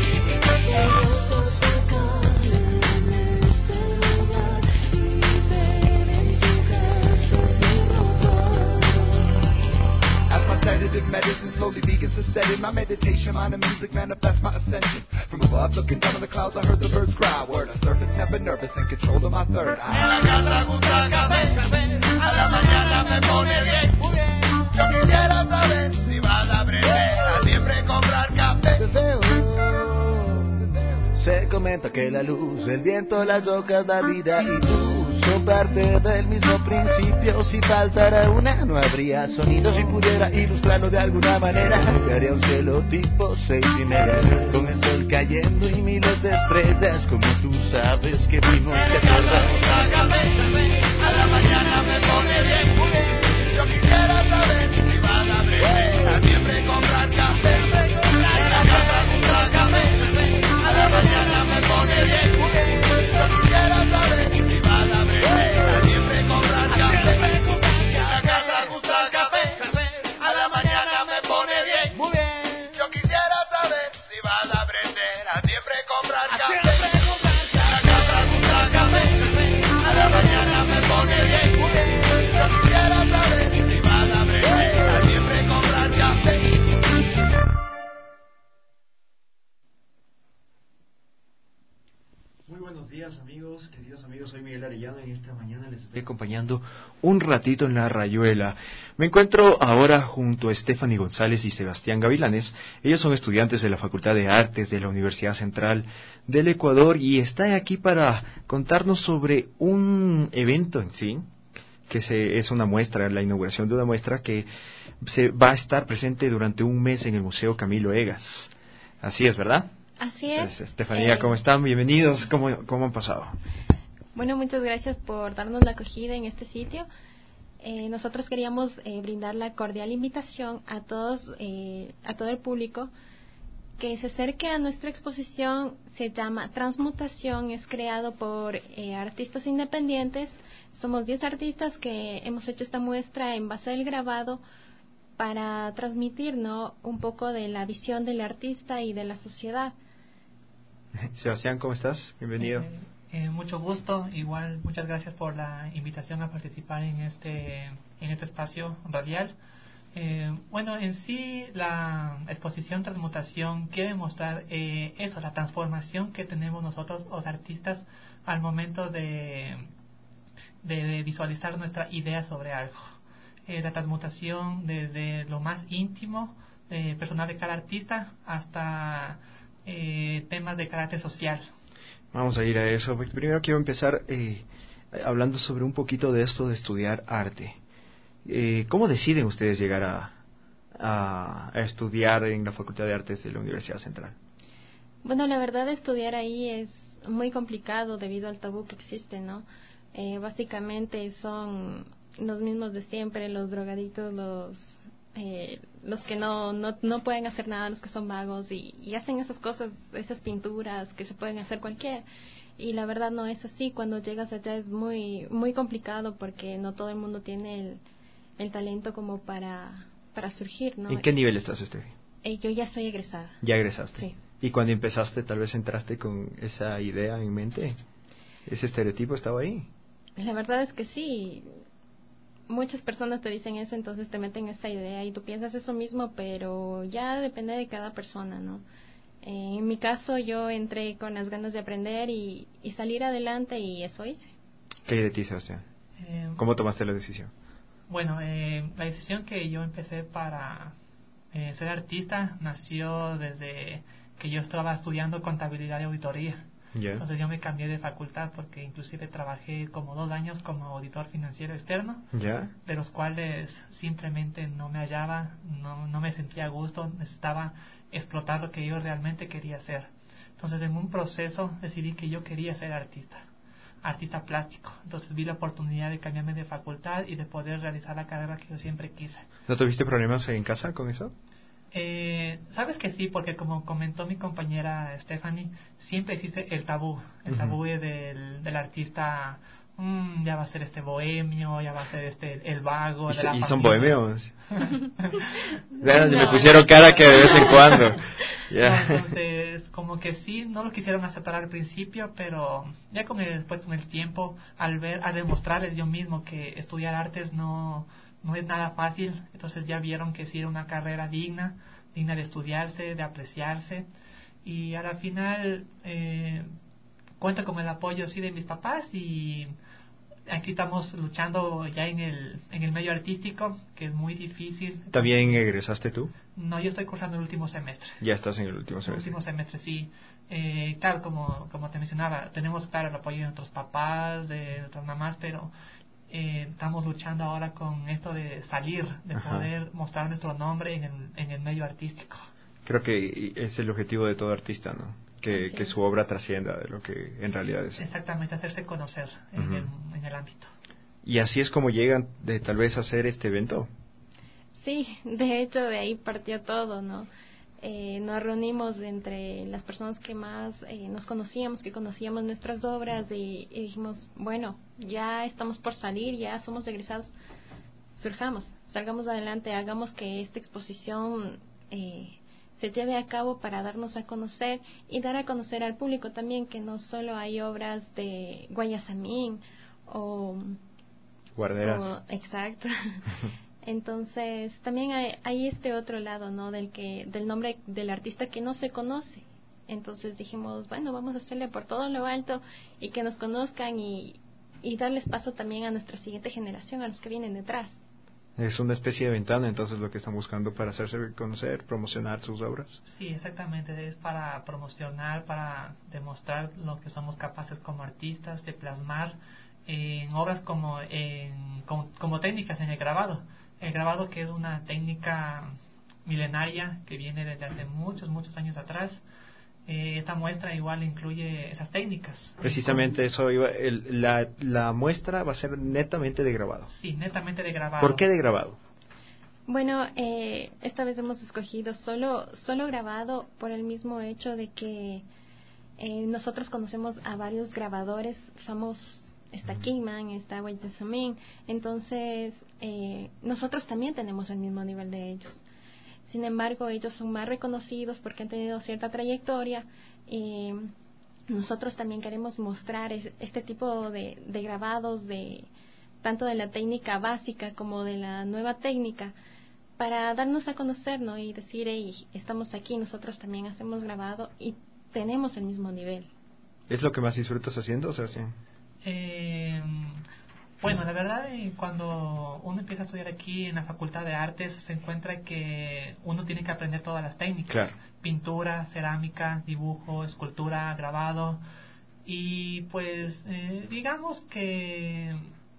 Sedative medicine slowly begins to set in my meditation. On the music manifests my ascension. From above, looking down on the clouds, I heard the birds cry. Word on surface, never nervous, in control of my third eye. En la casa gusta café, a la mañana me pone bien, muy bien. Yo quisiera saber si vas a aprender a siempre comprar café. Se comenta que la luz, el viento, las rocas, la vida y tú son parte del mismo principio. Si faltara una, no habría sonido. Si pudiera ilustrarlo de alguna manera, te haría un cielo tipo 6:30, con el sol cayendo y miles de estrellas, como tú sabes que vimos. ¿Te acuerdas? A la mañana me pone bien, muy bien. Yo quisiera saber si van a aprender a siempre comprar café. En la casa gusta café, a la mañana me pone bien, muy bien. Yo quisiera saber si van a aprender a siempre comprar café. En la casa gusta café, a la mañana me pone bien, muy bien. Yo quisiera saber si van a aprender a siempre comprar café. En la casa gusta café, a la mañana me pone bien, muy bien. días amigos, queridos amigos, soy Miguel Arellano y esta mañana les estoy acompañando un ratito en la Rayuela. Me encuentro ahora junto a Stephanie González y Sebastián Gavilanes. Ellos son estudiantes de la Facultad de Artes de la Universidad Central del Ecuador y están aquí para contarnos sobre un evento en sí, que es una muestra, la inauguración de una muestra que se va a estar presente durante un mes en el Museo Camilo Egas. Así es, ¿verdad? Así es. Estefanía, ¿cómo están? Bienvenidos. ¿Cómo han pasado? Bueno, muchas gracias por darnos la acogida en este sitio. Nosotros queríamos brindar la cordial invitación a todos, a todo el público que se acerque a nuestra exposición. Se llama Transmutación, es creado por artistas independientes. Somos 10 artistas que hemos hecho esta muestra en base al grabado para transmitir, ¿no?, un poco de la visión del artista y de la sociedad. Sebastián, ¿cómo estás? Bienvenido. Mucho gusto, igual muchas gracias por la invitación a participar en este espacio radial. Bueno, en sí la exposición Transmutación quiere mostrar eso, la transformación que tenemos nosotros los artistas al momento de visualizar nuestra idea sobre algo. La transmutación desde lo más íntimo, personal de cada artista, hasta temas de carácter social. Vamos a ir a eso. Primero quiero empezar hablando sobre un poquito de esto de estudiar arte. ¿Cómo deciden ustedes llegar a estudiar en la Facultad de Artes de la Universidad Central? Bueno, la verdad, estudiar ahí es muy complicado debido al tabú que existe, ¿no? Básicamente son los mismos de siempre, los drogaditos, los que no pueden hacer nada, los que son vagos y hacen esas cosas, esas pinturas que se pueden hacer cualquiera. Y la verdad no es así. Cuando llegas allá es muy muy complicado porque no todo el mundo tiene el talento como para surgir, ¿no? ¿En qué nivel estás, Estefi? Yo ya soy egresada. ¿Ya egresaste? Sí. ¿Y cuando empezaste tal vez entraste con esa idea en mente? ¿Ese estereotipo estaba ahí? La verdad es que sí. Muchas personas te dicen eso, entonces te meten esa idea y tú piensas eso mismo, pero ya depende de cada persona, ¿no? En mi caso yo entré con las ganas de aprender y salir adelante y eso hice. ¿Qué hay de ti, Sebastián? ¿Cómo tomaste la decisión? Bueno, la decisión que yo empecé para ser artista nació desde que yo estaba estudiando contabilidad y auditoría. Yeah. Entonces yo me cambié de facultad porque inclusive trabajé como 2 años como auditor financiero externo, yeah, de los cuales simplemente no me hallaba, no me sentía a gusto, necesitaba explotar lo que yo realmente quería hacer. Entonces en un proceso decidí que yo quería ser artista plástico. Entonces vi la oportunidad de cambiarme de facultad y de poder realizar la carrera que yo siempre quise. ¿No tuviste problemas en casa con eso? Sabes que sí, porque como comentó mi compañera Stephanie, siempre existe el tabú del artista. Ya va a ser bohemio, ya va a ser el vago. ¿Y son bohemios? Me pusieron cara que de vez en cuando. Yeah. Entonces, como que sí, no lo quisieron aceptar al principio, pero ya después con el tiempo, al demostrarles yo mismo que estudiar artes no es nada fácil, entonces ya vieron que sí era una carrera digna de estudiarse, de apreciarse, y al final cuento con el apoyo sí de mis papás, y aquí estamos luchando ya en el medio artístico, que es muy difícil. ¿También egresaste tú? No, yo estoy cursando el último semestre. Ya estás en el último semestre. El último semestre, sí. Claro, como te mencionaba, tenemos claro el apoyo de nuestros papás, de nuestras mamás, pero estamos luchando ahora con esto de salir, de poder mostrar nuestro nombre en el medio artístico. Creo que es el objetivo de todo artista, ¿no? Que su obra trascienda de lo que en realidad es. Exactamente, hacerse conocer en el ámbito. ¿Y así es como llegan de tal vez a hacer este evento? Sí, de hecho de ahí partió todo, ¿no? Nos reunimos entre las personas que más nos conocíamos, que conocíamos nuestras obras y dijimos, bueno, ya estamos por salir, ya somos egresados, salgamos adelante, hagamos que esta exposición se lleve a cabo para darnos a conocer y dar a conocer al público también que no solo hay obras de Guayasamín o Guarderas. Exacto. Entonces también hay este otro lado, ¿no? Del nombre del artista que no se conoce Entonces dijimos, bueno, vamos a hacerle por todo lo alto y que nos conozcan y darles paso también a nuestra siguiente generación, a los que vienen detrás. Es una especie de ventana, entonces, lo que están buscando para hacerse conocer, promocionar sus obras. Sí, exactamente, es para promocionar, para demostrar lo que somos capaces como artistas de plasmar en obras como técnicas en el grabado. El grabado, que es una técnica milenaria que viene desde hace muchos años atrás. Esta muestra igual incluye esas técnicas. Precisamente eso iba, la muestra va a ser netamente de grabado. Sí, netamente de grabado. ¿Por qué de grabado? Bueno, esta vez hemos escogido solo grabado por el mismo hecho de que nosotros conocemos a varios grabadores famosos. Está Kingman, está Wade Samin. Entonces, nosotros también tenemos el mismo nivel de ellos. Sin embargo, ellos son más reconocidos porque han tenido cierta trayectoria. Nosotros también queremos mostrar este tipo de grabados, tanto de la técnica básica como de la nueva técnica, para darnos a conocer, ¿no? Y decir, hey, estamos aquí, nosotros también hacemos grabado y tenemos el mismo nivel. ¿Es lo que más disfrutas haciendo, Sebastián? Bueno, la verdad, cuando uno empieza a estudiar aquí en la Facultad de Artes, se encuentra que uno tiene que aprender todas las técnicas. Claro. Pintura, cerámica, dibujo, escultura, grabado. Y pues, digamos que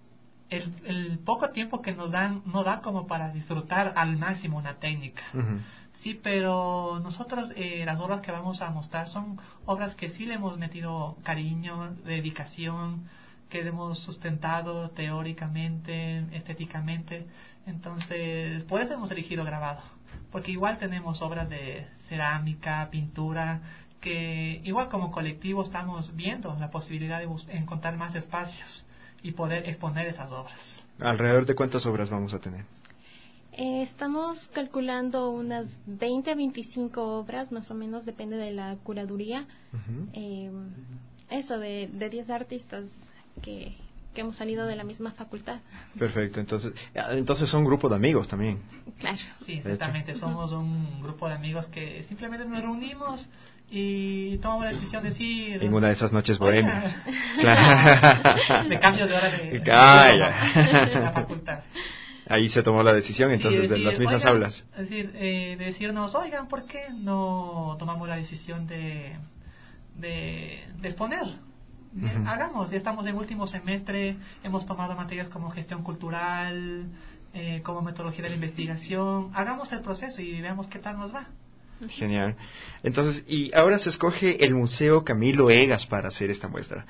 el poco tiempo que nos dan no da como para disfrutar al máximo una técnica. Uh-huh. Sí, pero nosotros las obras que vamos a mostrar son obras que sí le hemos metido cariño, dedicación, que hemos sustentado teóricamente, estéticamente. Entonces, por eso hemos elegido grabado, porque igual tenemos obras de cerámica, pintura, que igual como colectivo estamos viendo la posibilidad de encontrar más espacios y poder exponer esas obras. ¿Alrededor de cuántas obras vamos a tener? Estamos calculando unas 20 a 25 obras, más o menos, depende de la curaduría. Uh-huh. Eso, de 10 artistas que hemos salido de la misma facultad. Perfecto, entonces son un grupo de amigos también. Claro. Sí, exactamente, somos un grupo de amigos que simplemente nos reunimos y tomamos la decisión de decir... En una de esas noches bohemias. Claro. De cambio de hora de la facultad. Ahí se tomó la decisión, entonces, decir, de las mismas aulas. Es decir, de decirnos, oigan, ¿por qué no tomamos la decisión de exponer? Uh-huh. Hagamos, ya estamos en último semestre, hemos tomado materias como gestión cultural, como metodología de la investigación. Hagamos el proceso y veamos qué tal nos va. Genial. Entonces, y ahora se escoge el Museo Camilo Egas para hacer esta muestra.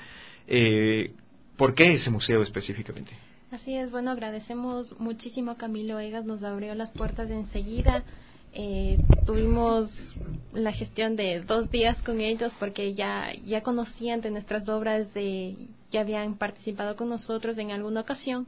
¿Por qué ese museo específicamente? Así es, bueno, agradecemos muchísimo a Camilo Egas, nos abrió las puertas enseguida. Tuvimos la gestión de 2 días con ellos porque ya conocían de nuestras obras, ya habían participado con nosotros en alguna ocasión.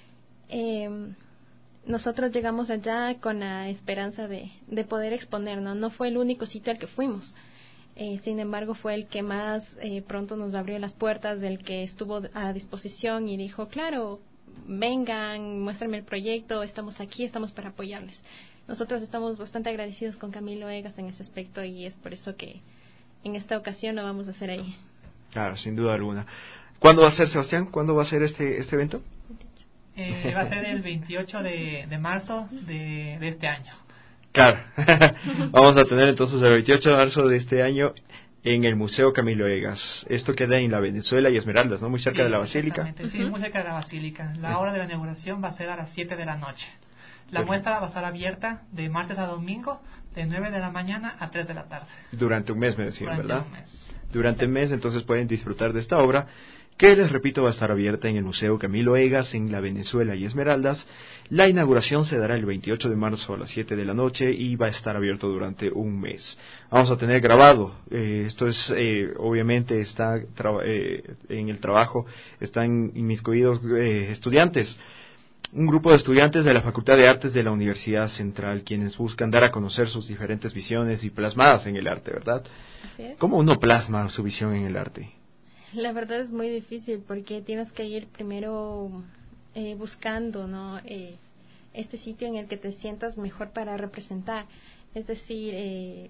Nosotros llegamos allá con la esperanza de poder exponer, no fue el único sitio al que fuimos. Sin embargo, fue el que más pronto nos abrió las puertas, el que estuvo a disposición y dijo, claro, vengan, muéstrenme el proyecto, estamos aquí, estamos para apoyarles. Nosotros estamos bastante agradecidos con Camilo Egas en ese aspecto y es por eso que en esta ocasión lo vamos a hacer ahí. Claro, sin duda alguna. ¿Cuándo va a ser, Sebastián? ¿Cuándo va a ser este evento? Va a ser el 28 de marzo de este año. Claro. Vamos a tener entonces el 28 de marzo de este año en el Museo Camilo Egas. Esto queda en la Venezuela y Esmeraldas, ¿no? Muy cerca de la Basílica. Sí, muy cerca de la Basílica. La hora de la inauguración va a ser a las 7 de la noche. La muestra va a estar abierta de martes a domingo, de 9 de la mañana a 3 de la tarde. Durante un mes, me decían, ¿verdad? Un mes. Durante un mes, entonces pueden disfrutar de esta obra, que les repito va a estar abierta en el Museo Camilo Egas, en la Venezuela y Esmeraldas. La inauguración se dará el 28 de marzo a las 7 de la noche y va a estar abierto durante un mes. Vamos a tener grabado, esto es, obviamente está en el trabajo, están inmiscuidos estudiantes. Un grupo de estudiantes de la Facultad de Artes de la Universidad Central, quienes buscan dar a conocer sus diferentes visiones y plasmadas en el arte, ¿verdad? Así es. ¿Cómo uno plasma su visión en el arte? La verdad es muy difícil porque tienes que ir primero buscando, ¿no? Este sitio en el que te sientas mejor para representar. Es decir,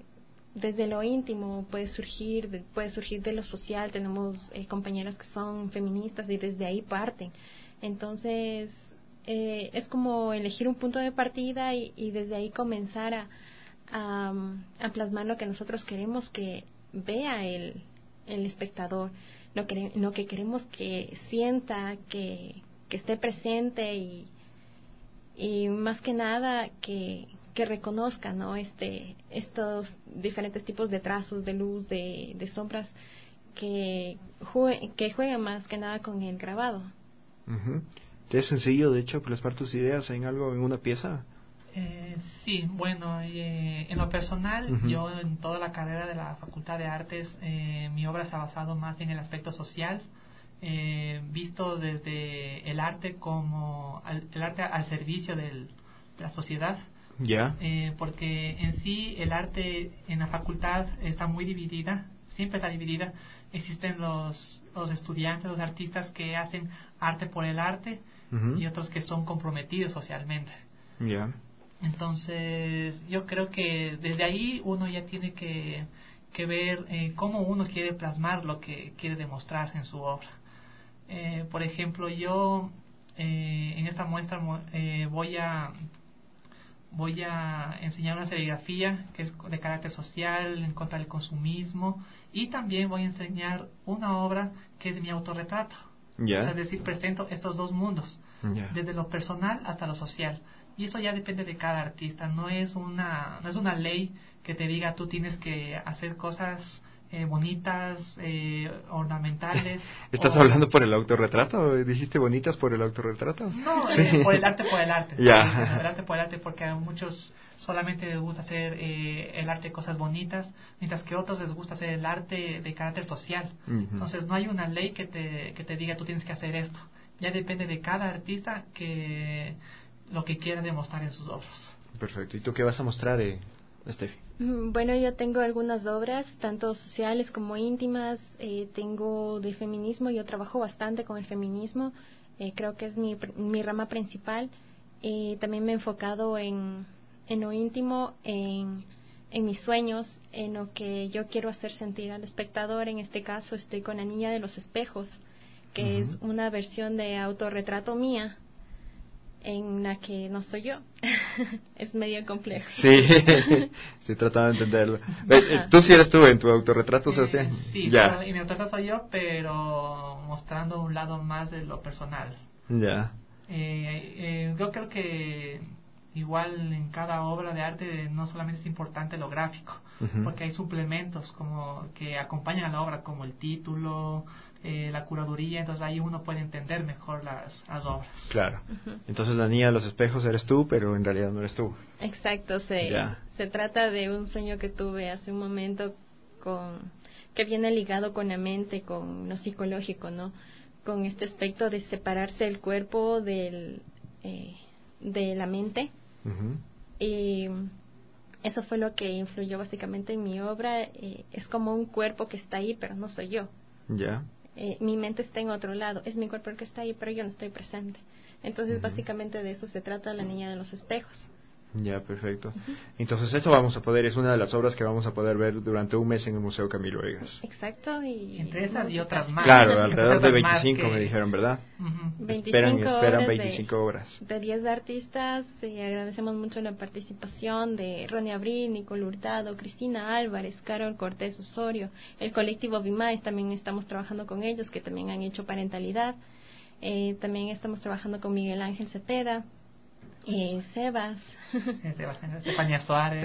desde lo íntimo, puede surgir de lo social. Tenemos compañeras que son feministas y desde ahí parten. Entonces, es como elegir un punto de partida y desde ahí comenzar a plasmar lo que nosotros queremos que vea el espectador, lo que queremos que sienta, que esté presente y más que nada que reconozca, ¿no? Estos diferentes tipos de trazos, de luz, de sombras que jueguen más que nada con el grabado. ¿Es sencillo, de hecho, plasmar tus ideas en algo, en una pieza? Sí, bueno, en lo personal, yo en toda la carrera de la Facultad de Artes, mi obra se ha basado más en el aspecto social, visto desde el arte como el arte al servicio de la sociedad. Ya. Porque en sí el arte en la facultad está muy dividida, siempre está dividida. Existen los estudiantes, los artistas que hacen arte por el arte y otros que son comprometidos socialmente. Ya. Entonces yo creo que desde ahí uno ya tiene que ver cómo uno quiere plasmar lo que quiere demostrar en su obra. Por ejemplo, yo en esta muestra voy a enseñar una serigrafía que es de carácter social, en contra del consumismo, y también voy a enseñar una obra que es de mi autorretrato. Yeah. O sea, es decir, presento estos dos mundos, desde lo personal hasta lo social. Y eso ya depende de cada artista, no es una ley que te diga tú tienes que hacer cosas bonitas, ornamentales. ¿Estás hablando por el autorretrato? ¿Dijiste bonitas por el autorretrato? No, sí. Por el arte. Ya. El arte por el arte, porque a muchos solamente les gusta hacer el arte de cosas bonitas, mientras que a otros les gusta hacer el arte de carácter social. Entonces no hay una ley que te diga tú tienes que hacer esto. Ya depende de cada artista lo que quiera demostrar en sus obras. Perfecto. ¿Y tú qué vas a mostrar, Steffi? Bueno, yo tengo algunas obras, tanto sociales como íntimas. Tengo de feminismo, yo trabajo bastante con el feminismo. Creo que es mi rama principal. También me he enfocado en lo íntimo, en mis sueños, en lo que yo quiero hacer sentir al espectador. En este caso estoy con La Niña de los Espejos, que es una versión de autorretrato mía, en la que no soy yo. Es medio complejo. Sí, se trataba de entenderlo. ¿Tú sí eres tú en tu autorretrato, Sebastián? Sí, ya. Y mi autorretrato soy yo, pero mostrando un lado más de lo personal. Ya. Yo creo que igual en cada obra de arte no solamente es importante lo gráfico, porque hay suplementos como que acompañan a la obra, como el título, la curaduría. Entonces ahí uno puede entender mejor las obras. Claro. Entonces La Niña de los Espejos eres tú, pero en realidad no eres tú. Exacto. Se trata de un sueño que tuve hace un momento que viene ligado con la mente, con lo psicológico, ¿no? Con este aspecto de separarse el cuerpo de la mente. Y eso fue lo que influyó básicamente en mi obra. Es como un cuerpo que está ahí, pero no soy yo. Ya. Mi mente está en otro lado, es mi cuerpo el que está ahí, pero yo no estoy presente. Entonces básicamente de eso se trata La Niña de los Espejos. Ya, perfecto. Entonces eso vamos a poder, es una de las obras que vamos a poder ver durante un mes en el Museo Camilo Egas. Exacto. Y entre esas y otras más. Claro, alrededor de 25 me dijeron, ¿verdad? 25 esperan 25 obras. De 10 artistas. Agradecemos mucho la participación de Ronnie Abril, Nicole Hurtado, Cristina Álvarez, Carol Cortés Osorio, el colectivo Vimais, también estamos trabajando con ellos, que también han hecho parentalidad. También estamos trabajando con Miguel Ángel Cepeda, Sebas, Estefanía Suárez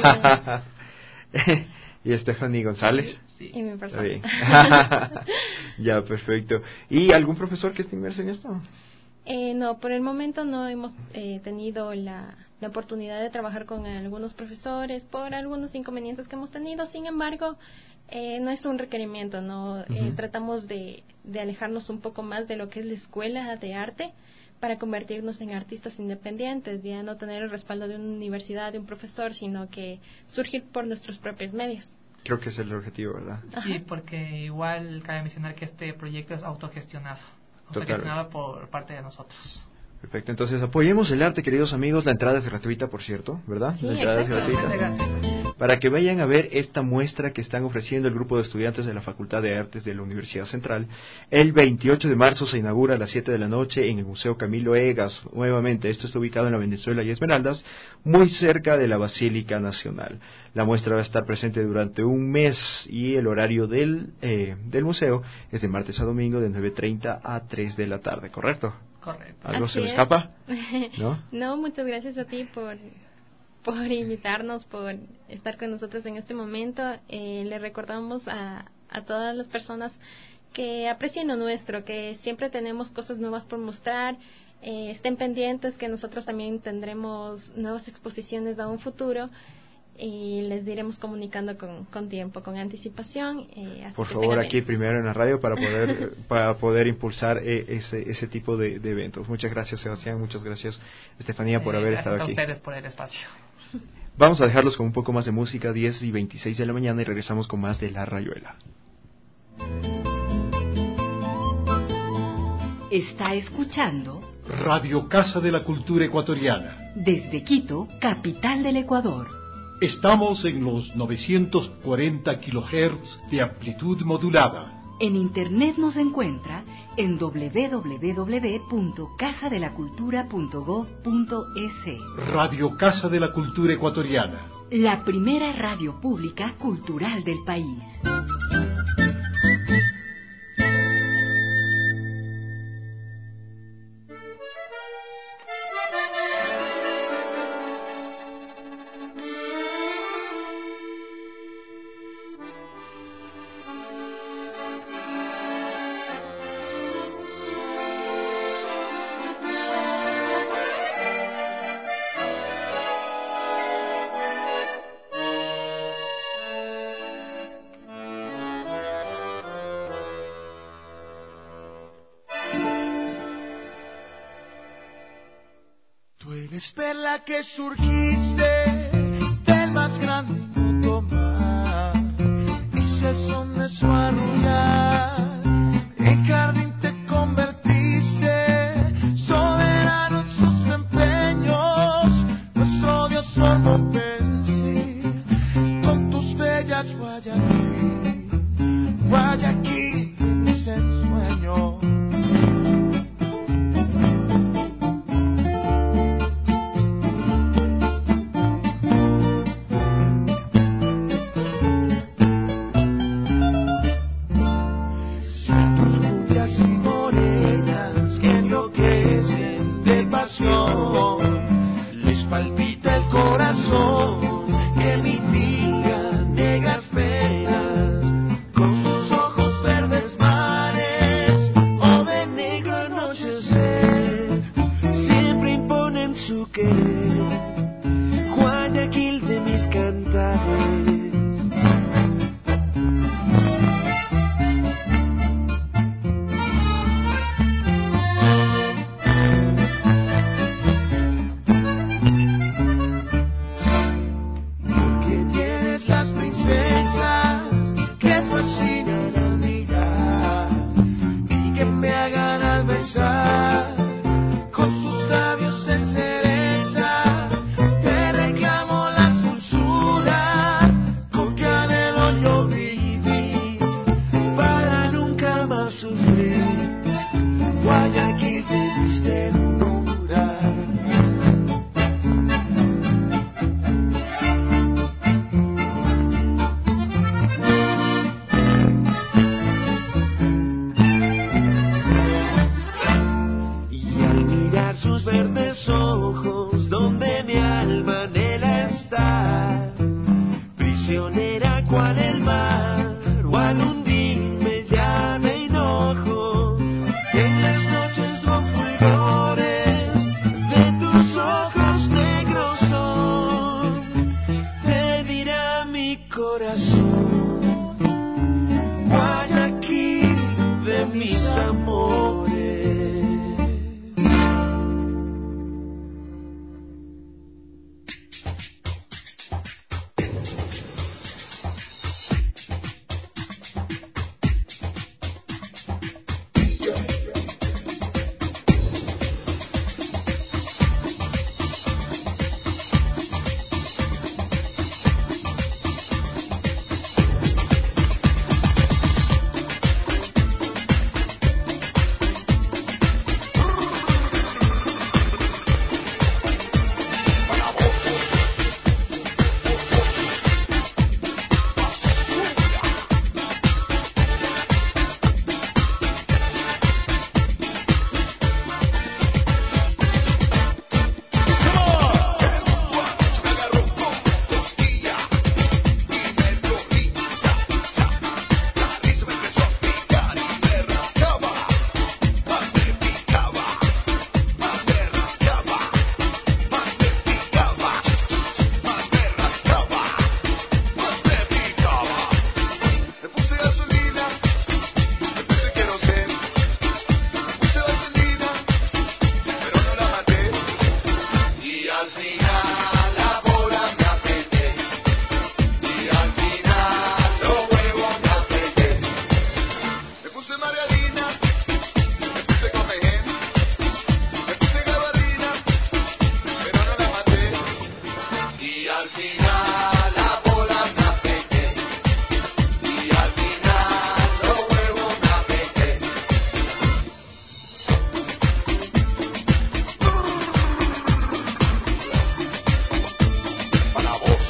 y Stephanie González. Sí. Y mi persona. Ya, perfecto. ¿Y algún profesor que esté inmerso en esto? No, por el momento no hemos tenido la oportunidad de trabajar con algunos profesores por algunos inconvenientes que hemos tenido. Sin embargo, no es un requerimiento, ¿no? Tratamos de alejarnos un poco más de lo que es la escuela de arte para convertirnos en artistas independientes, ya no tener el respaldo de una universidad, de un profesor, sino que surgir por nuestros propios medios. Creo que ese es el objetivo, ¿verdad? Sí, porque igual cabe mencionar que este proyecto es autogestionado por parte de nosotros. Perfecto, entonces apoyemos el arte, queridos amigos. La entrada es gratuita, por cierto, ¿verdad? Sí, la entrada exacto. es gratuita. para que vayan a ver esta muestra que están ofreciendo el grupo de estudiantes de la Facultad de Artes de la Universidad Central. El 28 de marzo se inaugura a las 7 de la noche en el Museo Camilo Egas. Nuevamente, esto está ubicado en la Venezuela y Esmeraldas, muy cerca de la Basílica Nacional. La muestra va a estar presente durante un mes y el horario del museo es de martes a domingo de 9:30 a 3 de la tarde, ¿correcto? Correcto. ¿Algo Así se me es. escapa? ¿No? No, muchas gracias a ti por invitarnos, por estar con nosotros en este momento. Le recordamos a todas las personas que aprecien lo nuestro, que siempre tenemos cosas nuevas por mostrar. Estén pendientes que nosotros también tendremos nuevas exposiciones a un futuro y les iremos comunicando con tiempo, con anticipación. Así Por que favor, tengan aquí esos. primero en la radio para poder impulsar ese tipo de eventos. Muchas gracias, Sebastián. Muchas gracias, Estefanía, por haber estado aquí. Gracias a ustedes por el espacio. Vamos a dejarlos con un poco más de música, 10:26 de la mañana, y regresamos con más de La Rayuela. Está escuchando Radio Casa de la Cultura Ecuatoriana. desde Quito, capital del Ecuador. Estamos en los 940 kHz de amplitud modulada. En internet nos encuentra en www.casadelacultura.gov.es. Radio Casa de la Cultura Ecuatoriana. La primera radio pública cultural del país. Perla que surgiste del más grande mundo mar, ese son de su arrullar, en jardín te convertiste, soberano en sus empeños, nuestro Dios sormopensi, con tus bellas Guayaquil, es ensueño. Les palpita el corazón que mitiga negras penas con sus ojos verdes. final la bola me afeité. Y al final los huevos me afeité. Para vos.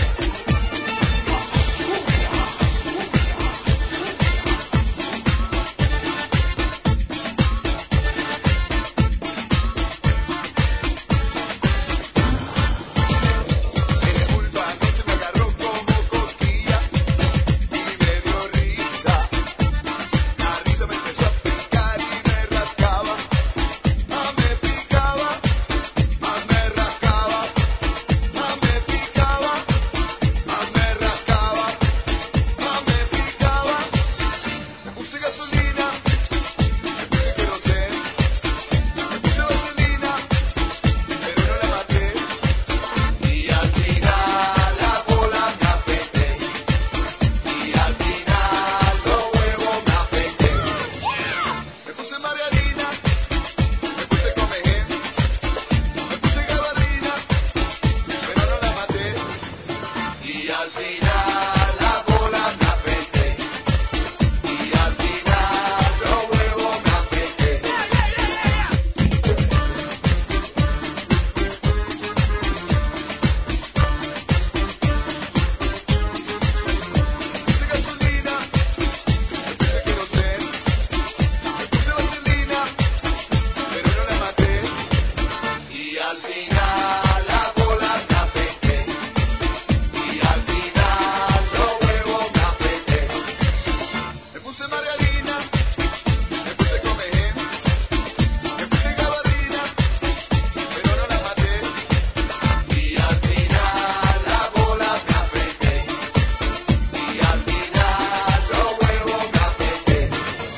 El bulto anoche me agarró como cosquilla y me dio risa. La risa me empezó a picar y me rascaba. Más me picaba, más me rascaba. Más me picaba, más me rascaba. Más me picaba. Me puse gasolina, me puse queroseno, me puse vaselina, pero no la maté. Y al final la bola me afeité. Y al final los huevos me afeité. Me puse margarina, me puse comején, me puse gabardina, pero no la maté. Y al final la bola me afeité. Y al final los huevos me afeité. Puse gasolina, me puse queroseno, me puse vaselina, pero no la maté. Y al final la bola me afeité. Y al final los huevos me afeité. Me puse margarina, me puse comején, me puse gabardina, pero no la maté. Y al final la bola me afeité. Y al final los huevos me afeité.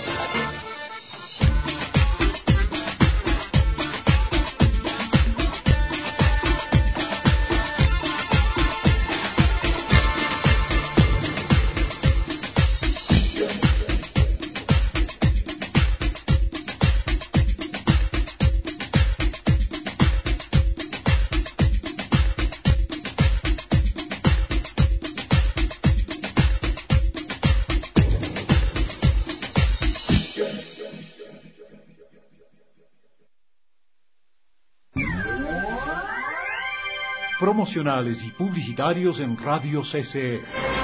Promocionales y publicitarios en Radio CCE.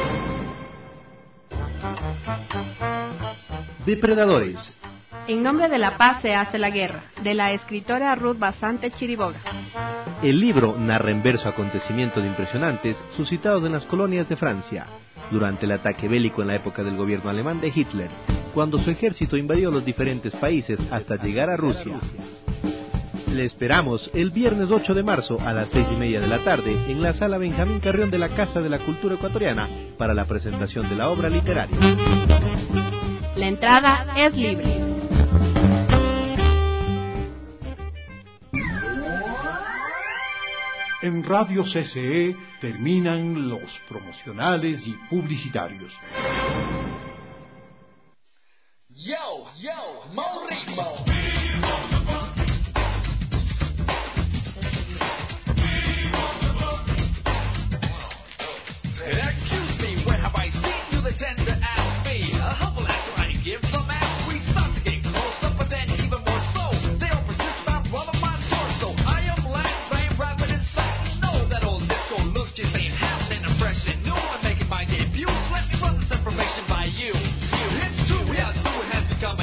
Depredadores. En nombre de la paz se hace la guerra, de la escritora Ruth Basante Chiriboga. El libro narra en verso acontecimientos impresionantes suscitados en las colonias de Francia, durante el ataque bélico en la época del gobierno alemán de Hitler, cuando su ejército invadió los diferentes países hasta llegar a Rusia. Le esperamos el viernes 8 de marzo a las 6:30 de la tarde en la sala Benjamín Carrión de la Casa de la Cultura Ecuatoriana para la presentación de la obra literaria. La entrada es libre. En Radio CCE terminan los promocionales y publicitarios. Yo, more ritmo. Excuse me, where have I seen you? They tend to ask me. A humble answer I give them as we start to get closer, but then even more so, they all persist on brother my torso. I am Lance, I am rapping inside. Know that old disco looks just ain't half an impression. New, I'm making my debut, so let me run this information by you. It's true, yes, new, it has become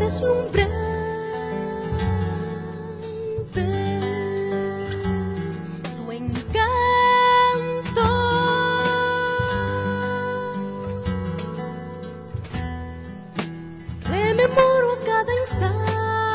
tu encanto. Rememoro cada instante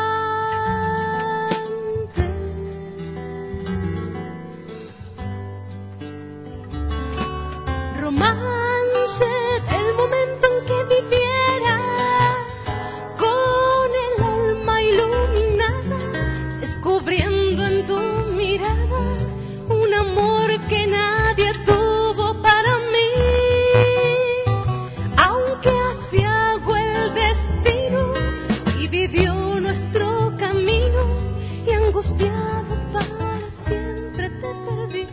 romance del momento en que vivieras con el alma iluminada, descubriendo en tu mirada un amor que nadie tuvo para mí. Aunque aciago el destino dividió nuestro camino y angustiado para siempre te perdí.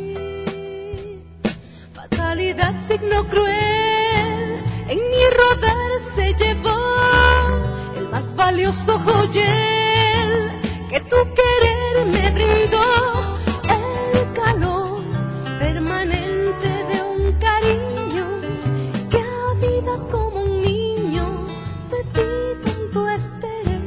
Fatalidad, signo cruel, en mi rodar se llevó el más valioso joyel que tu querer me brindó, el calor permanente de un cariño que a vida como un niño de ti tanto esperé.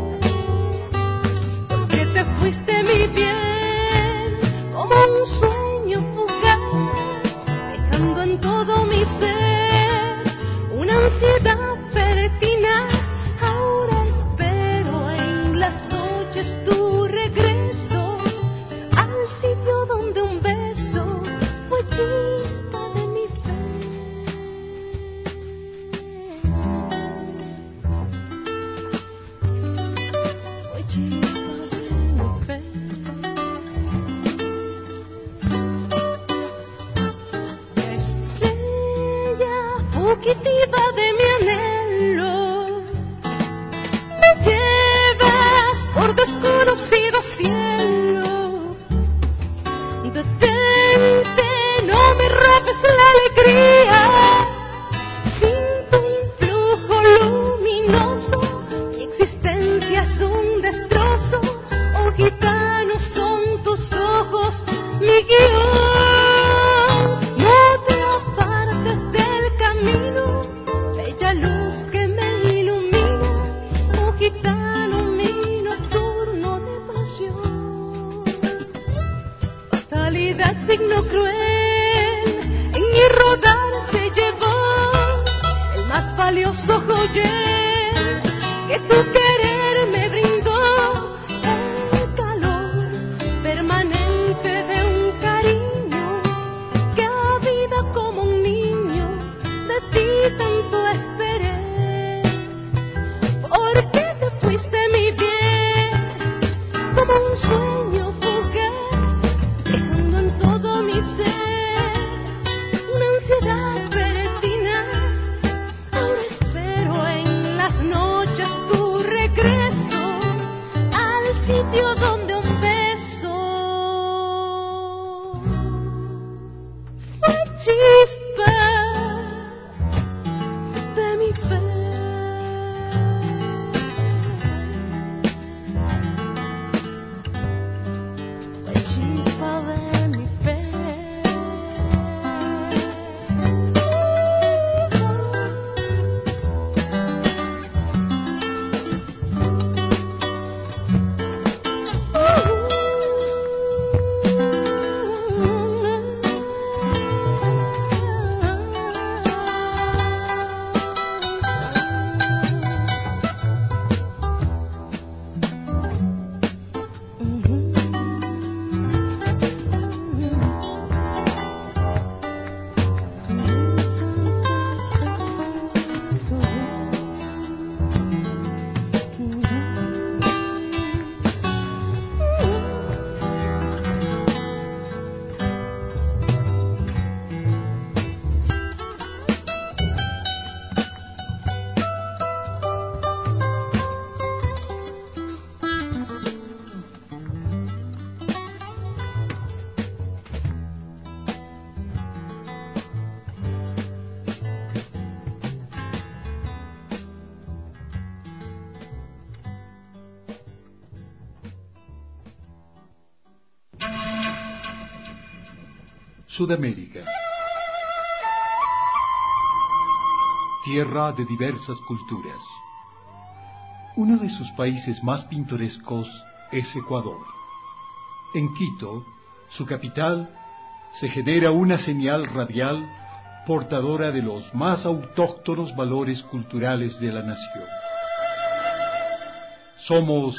Porque te fuiste mi bien como un sueño fugaz, dejando en todo mi ser una ansiedad pertinaz. Ahora espero en las noches tu regreso al sitio donde un beso fue chispa de mi fe. Fue chispa de mi fe. Estrella fugitiva de mi anhelo, me llevas por desconocido cielo. Detente, no me robes la alegría. Siento un flujo luminoso, mi existencia es un destrozo. Oh gitano, son tus ojos mi guión. No te apartes del camino, bella luz que me ilumina. Oh gitano, mi nocturno de pasión. Fatalidad, signo cruel, en mi rodar se llevó el más valioso joyel que tu querer me brindó, el calor permanente de un cariño que a vida como un niño de ti tanto esperé. Porque te fuiste mi bien como un sueño fugaz, dejando en todo mi ser una ansiedad pertinaz. Ahora espero en las noches tu regreso al sitio donde un beso fue chispa de mi fe. Fue chispa de mi fe. Sudamérica. Tierra de diversas culturas. Uno de sus países más pintorescos es Ecuador. En Quito, su capital, se genera una señal radial portadora de los más autóctonos valores culturales de la nación. Somos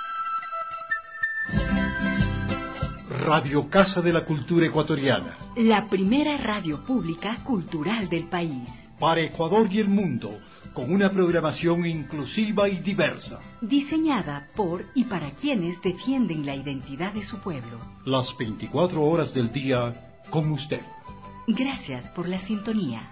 Radio Casa de la Cultura Ecuatoriana, la primera radio pública cultural del país. para Ecuador y el mundo, con una programación inclusiva y diversa. Diseñada por y para quienes defienden la identidad de su pueblo. Las 24 horas del día con usted. Gracias por la sintonía.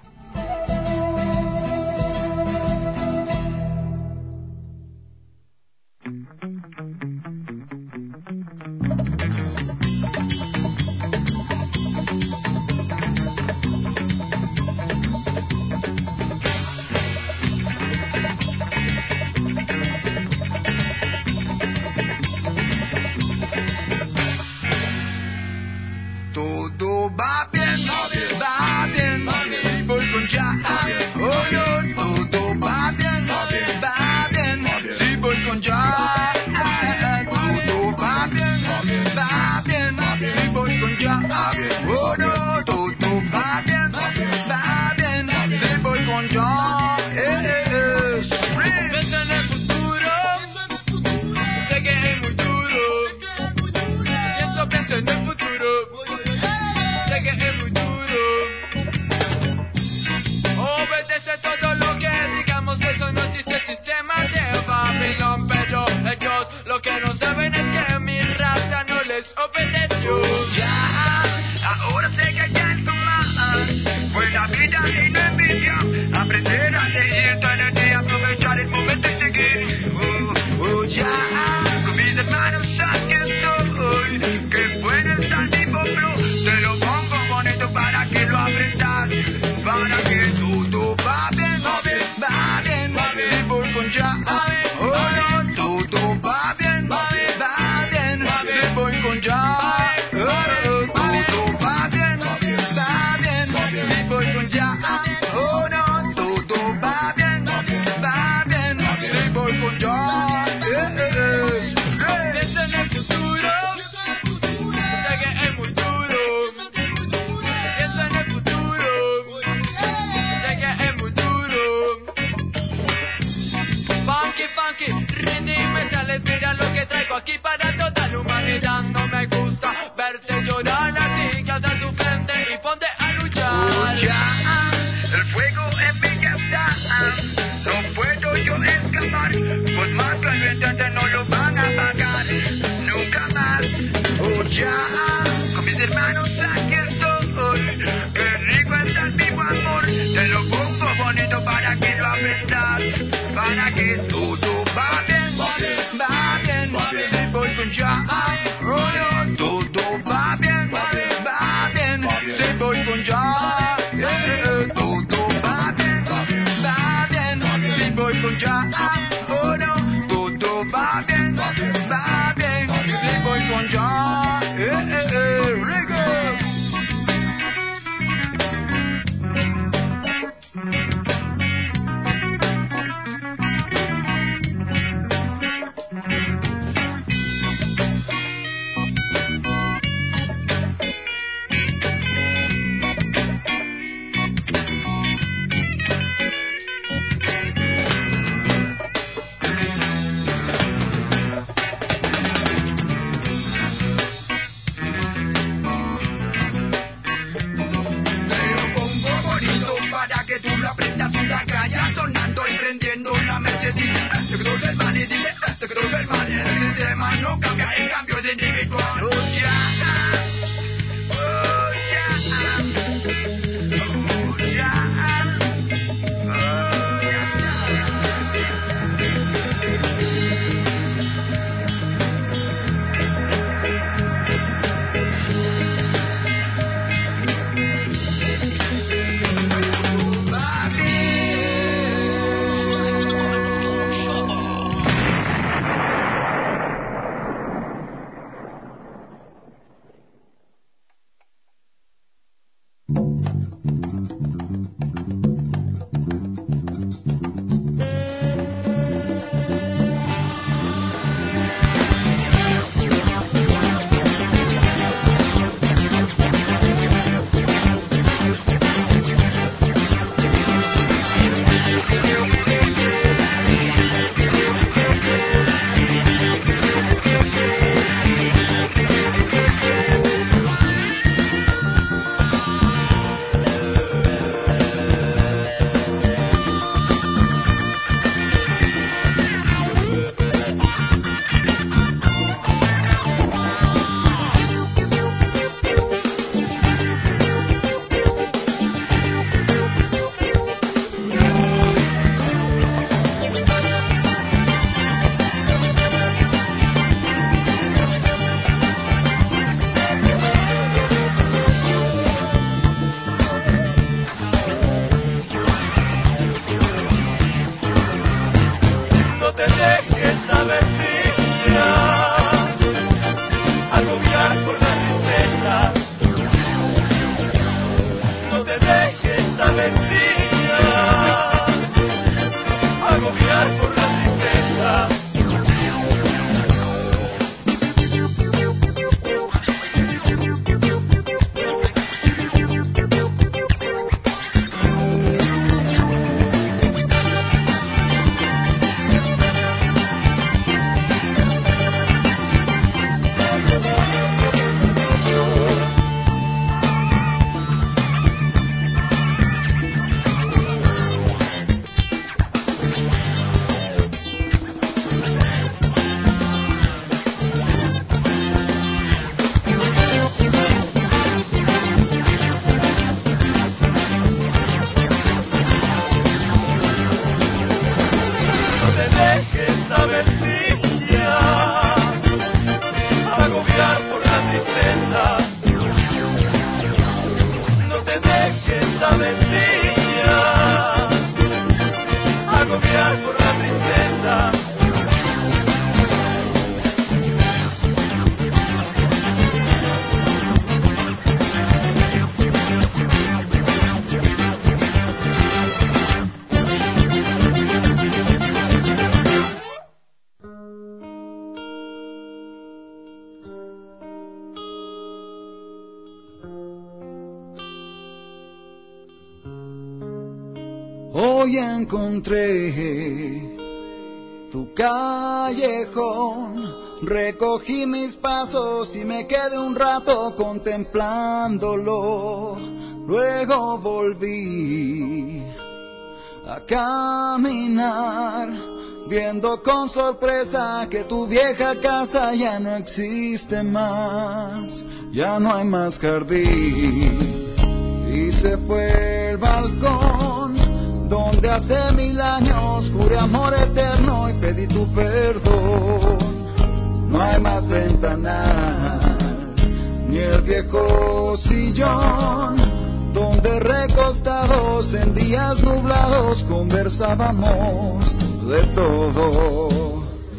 hoy encontré tu callejón. Recogí mis pasos y me quedé un rato contemplándolo. Luego volví a caminar, viendo con sorpresa que tu vieja casa ya no existe más. Ya no hay más jardín y se fue el balcón donde hace 1000 años juré amor eterno y pedí tu perdón. No hay más ventanal ni el viejo sillón donde recostados en días nublados conversábamos de todo.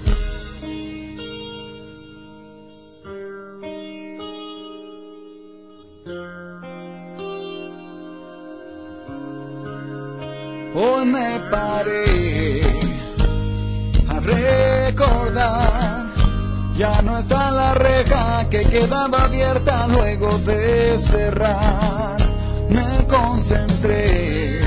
Hoy me paré a recordar, ya no está la reja que quedaba abierta luego de cerrar. Me concentré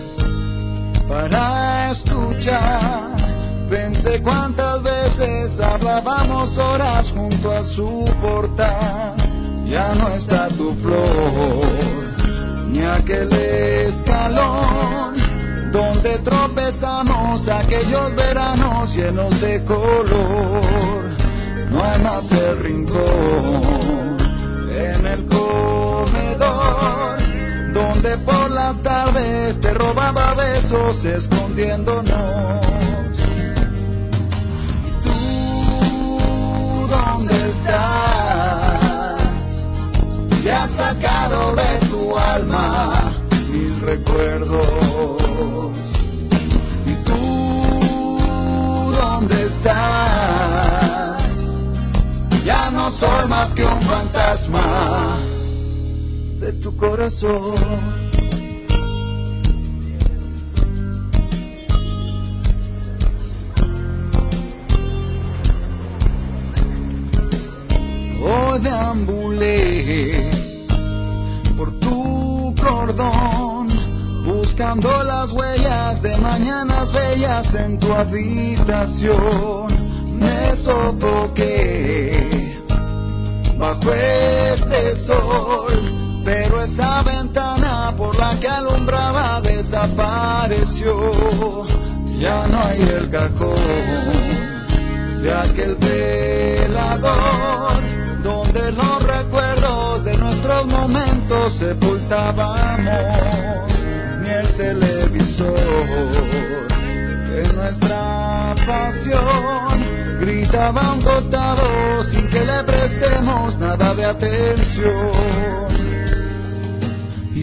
para escuchar, pensé cuántas veces hablábamos horas junto a su portal. Ya no está tu flor, ni aquel escalón donde tropezamos aquellos veranos llenos de color. No hay más el rincón en el comedor donde por las tardes te robaba besos escondiéndonos. ¿Y tú dónde estás? Te has sacado de tu alma mis recuerdos. ¿Y tú dónde estás? Ya no soy más que un fantasma de tu corazón. Hoy deambulé por tu cordón buscando las huellas de mañanas bellas en tu habitación. Me sofoqué bajo este sol, pero esa ventana por la que alumbraba desapareció. Ya no hay el cajón de aquel velador donde los recuerdos de nuestros momentos sepultábamos, ni el televisor de nuestra pasión gritaba a un costado sin que le prestemos nada de atención. ¿Y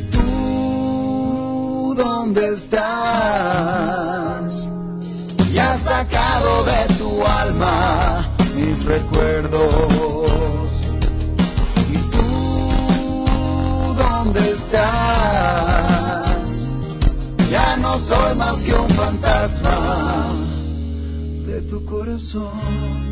tú dónde estás? Y has sacado de tu alma mis recuerdos. ¿Y tú dónde estás? Ya no soy más que un fantasma de tu corazón.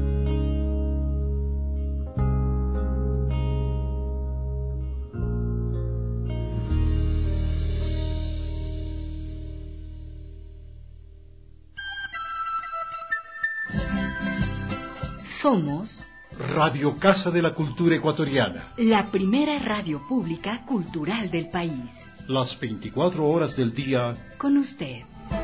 Somos Radio Casa de la Cultura Ecuatoriana, la primera radio pública cultural del país. las 24 horas del día con usted.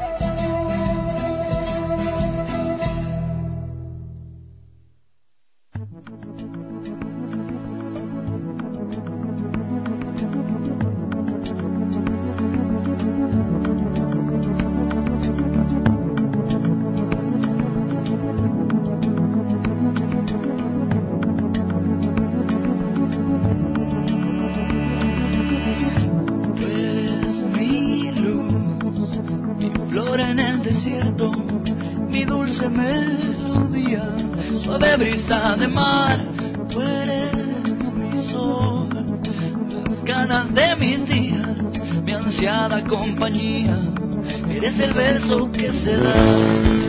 Brisa de mar, tú eres mi sol, las ganas de mis días, mi ansiada compañía, eres el verso que se da.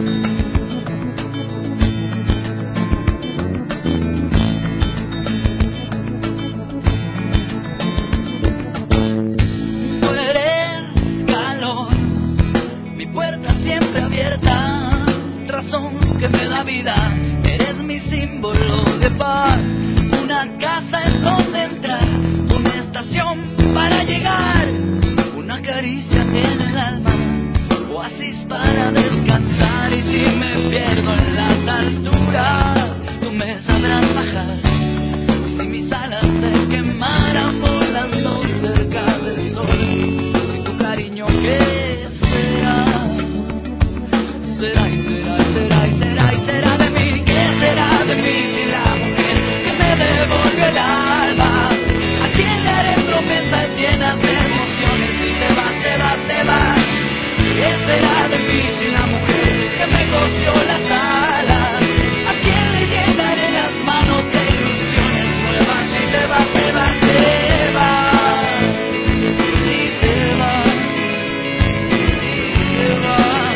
libertad, razón que me da vida, eres mi símbolo de paz, una casa en donde entrar, una estación para llegar, una caricia en el alma, oasis para descansar. Y si me pierdo en las alturas, tú me sabrás bajar. Y si mis alas se quemaran volando cerca del sol, si tu cariño qué será, será y será y será y será y será de mí. ¿Qué será de mí si la mujer que me devolvió el alma, a quien le haré promesas llenas de emociones y te vas, te vas, te vas? ¿Qué será de mí sin la mujer que me cosió las alas? ¿A quién le llenaré las manos de ilusiones nuevas? Si te vas, te vas, te vas. Si te vas, si te vas.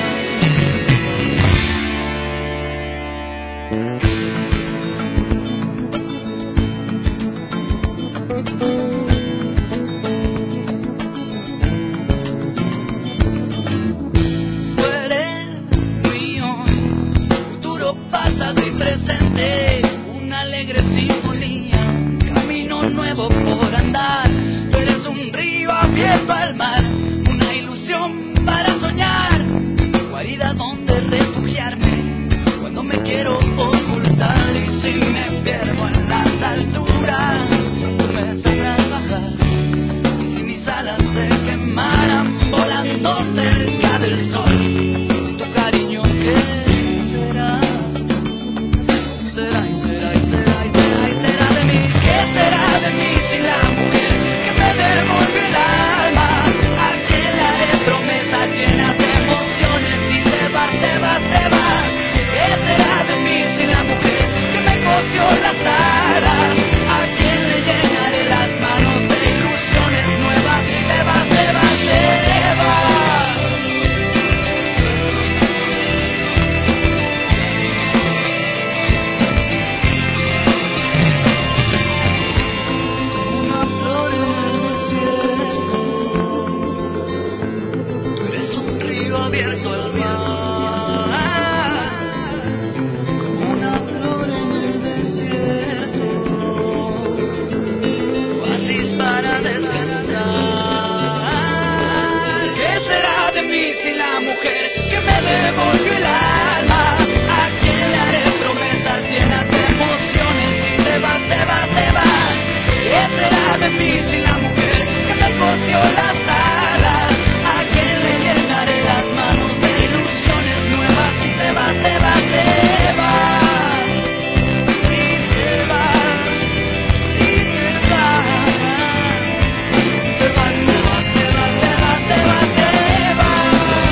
Pasado y presente, una alegre sinfonía, camino nuevo por andar. Tú eres un río abierto al mar, una ilusión para soñar, guarida donde refugiarme cuando me quiero ocultar. Y si me pierdo en las alturas, tú me sabrás bajar. Y si mis alas se quemaran volando cerca del sol, si tu cariño que será y será y será y será y será de mí. ¿Qué será de mí sin la mujer que me devolvió el alma? ¿A quién le haré promesas llenas de emociones y te vas, te vas, te vas? ¿Qué será de mí sin la mujer que me cosió las alas? ¿A quién le llenaré las manos de ilusiones nuevas y te vas, te vas, te vas? Abierto al mar, como una flor en el desierto, oasis para descansar. ¿Qué será de mí sin la mujer que me devolvió el alma? ¿A quién le haré promesas llenas de emociones y te vas, te vas, te vas? ¿Qué será de mí sin la mujer que me cosió las alas? ¿A quién le llenaré las manos de ilusiones nuevas? Si te vas, te vas, te vas. Si te vas, si te vas. Te vas, te vas, te vas, te vas, te vas, te vas.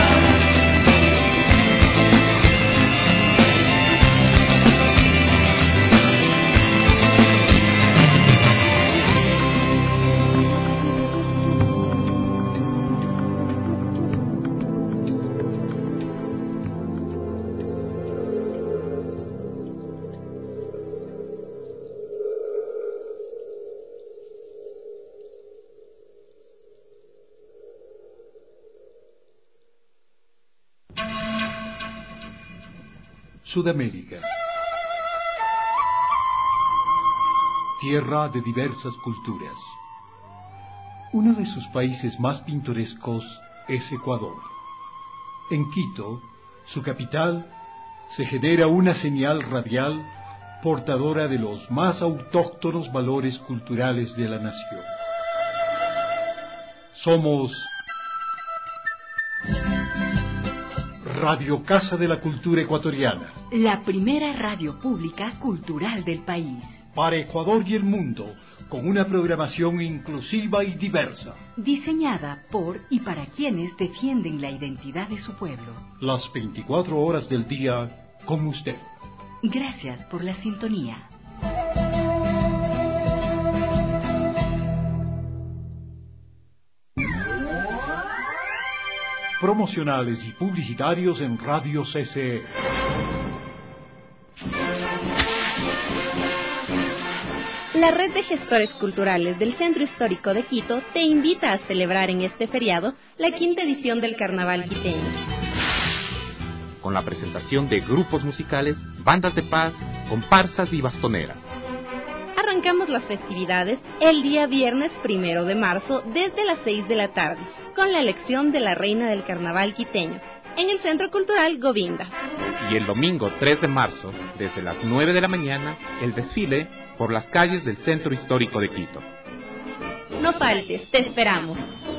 Sudamérica. Tierra de diversas culturas. Uno de sus países más pintorescos es Ecuador. En Quito, su capital, se genera una señal radial portadora de los más autóctonos valores culturales de la nación. Somos Radio Casa de la Cultura Ecuatoriana. La primera radio pública cultural del país. Para Ecuador y el mundo, con una programación inclusiva y diversa. Diseñada por y para quienes defienden la identidad de su pueblo. Las 24 horas del día con usted. Gracias por la sintonía. Promocionales y publicitarios en Radio CCE. La Red de Gestores Culturales del Centro Histórico de Quito te invita a celebrar en este feriado la 5ª edición del Carnaval Quiteño. con la presentación de grupos musicales, bandas de paz, comparsas y bastoneras. Arrancamos las festividades el día viernes 1 de marzo desde las 6 de la tarde, con la elección de la reina del carnaval quiteño, en el Centro Cultural Govinda. Y el domingo 3 de marzo, desde las 9 de la mañana, el desfile por las calles del Centro Histórico de Quito. No faltes, te esperamos.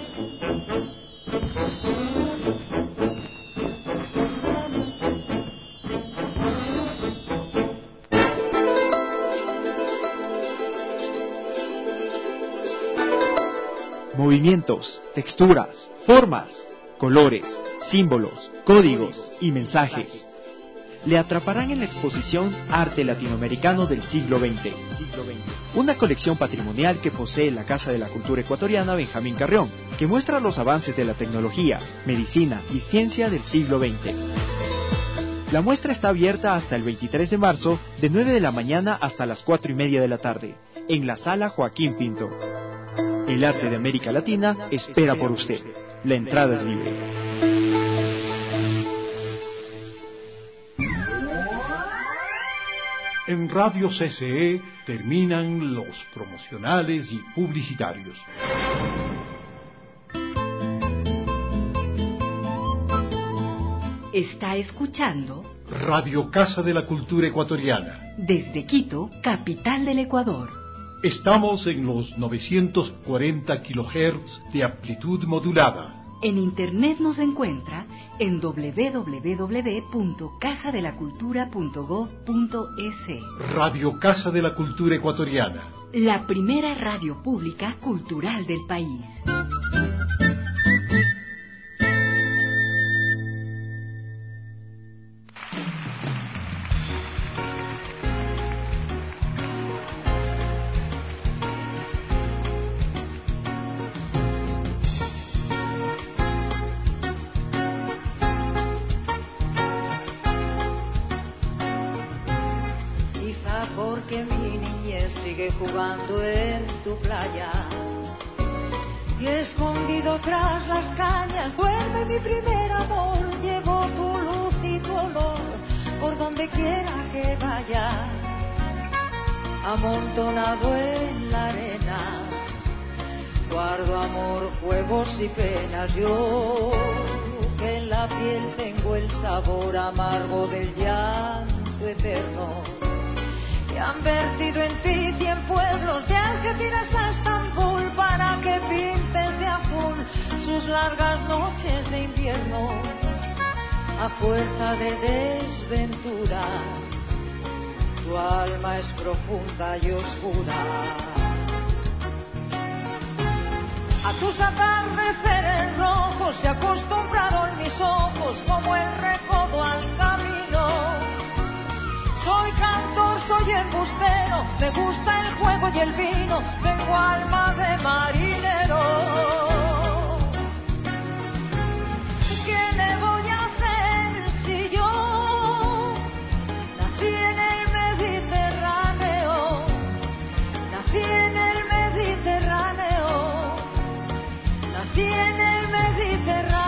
Movimientos, texturas, formas, colores, símbolos, códigos y mensajes. Le atraparán en la exposición Arte Latinoamericano del siglo XX, una colección patrimonial que posee la Casa de la Cultura Ecuatoriana Benjamín Carrión, que muestra los avances de la tecnología, medicina y ciencia del siglo XX. La muestra está abierta hasta el 23 de marzo, de 9 de la mañana hasta las 4:30 de la tarde, en la Sala Joaquín Pinto. El arte de América Latina espera por usted. La entrada es libre. En Radio CCE terminan los promocionales y publicitarios. Está escuchando Radio Casa de la Cultura Ecuatoriana. Desde Quito, capital del Ecuador. Estamos en los 940 kHz de amplitud modulada. En internet nos encuentra en www.casadelacultura.gov.es. Radio Casa de la Cultura Ecuatoriana. La primera radio pública cultural del país. Jugando en tu playa y escondido tras las cañas duerme mi primer amor. Llevo tu luz y tu olor por donde quiera que vaya, amontonado en la arena. Guardo amor, juegos y penas, yo que en la piel tengo el sabor amargo del llanto eterno. Que han vertido en ti 100 pueblos de Algeciras a Estambul para que pintes de azul sus largas noches de invierno. A fuerza de desventuras, tu alma es profunda y oscura. A tus atardeceres rojos se acostumbraron mis ojos como el recodo al camino. Soy cantor, soy embustero, me gusta el juego y el vino, tengo alma de marinero. ¿Qué me voy a hacer si yo nací en el Mediterráneo? Nací en el Mediterráneo, nací en el Mediterráneo.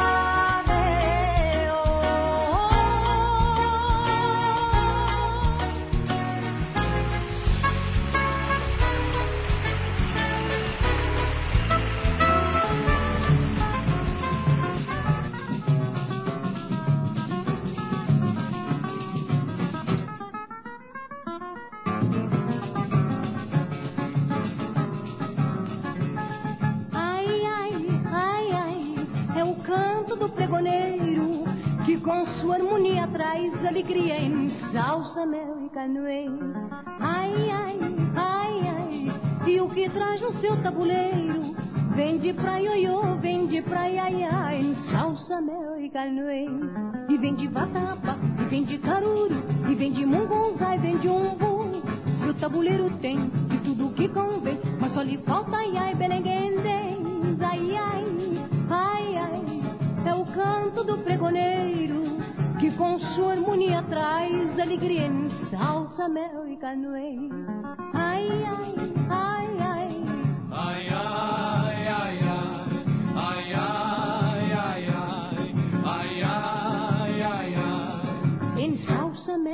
Que com sua harmonia traz alegria em salsa, mel e canoeiro. Ai, ai, ai, ai, e o que traz no seu tabuleiro? Vem de pra ioiô, vem de pra iaiá, em salsa, mel e canoeiro. E vem de vatapa, e vem de caruru, e vem de mungunzá, e vem de umbu. Seu tabuleiro tem de tudo que convém, mas só lhe falta ai, ai, belenguendens. Ai, ai, ai, ai, é o canto do pregoneiro que com sua harmonia traz alegria em salsa, mel e canoeiro. Ai, ai, ai, ai, ai, ai, ai, ai, ai, ai, ai, ai, ai, ai, ai, ai.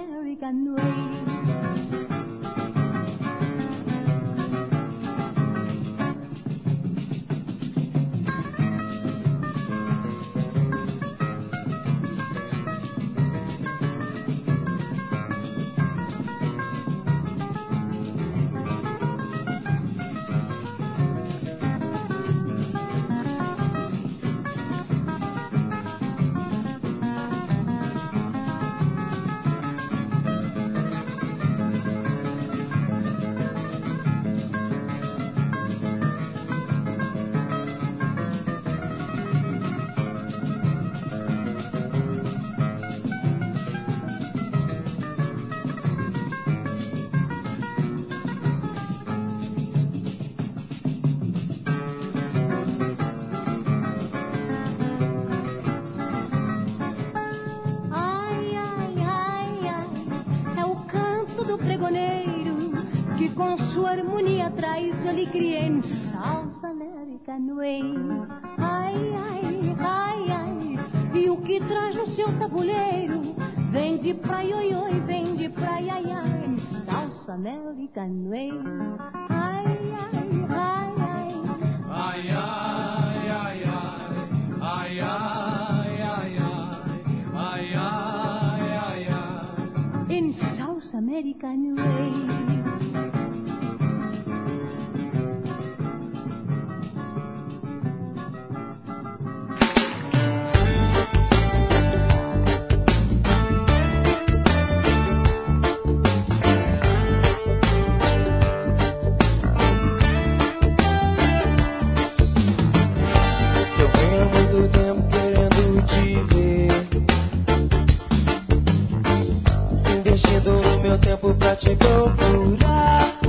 American way. Alegria em South American Way. Ai, ai, ai, ai. E o que traz no seu tabuleiro vem de praia, oi, oi, vem de praia, ai, ai, em South American Way. Ai, ai, ai, ai. Ai, ai, ai, ai. Ai, ai, ai, ai. Ai, ai, ai, ai. In South American Way. Pra te procurar,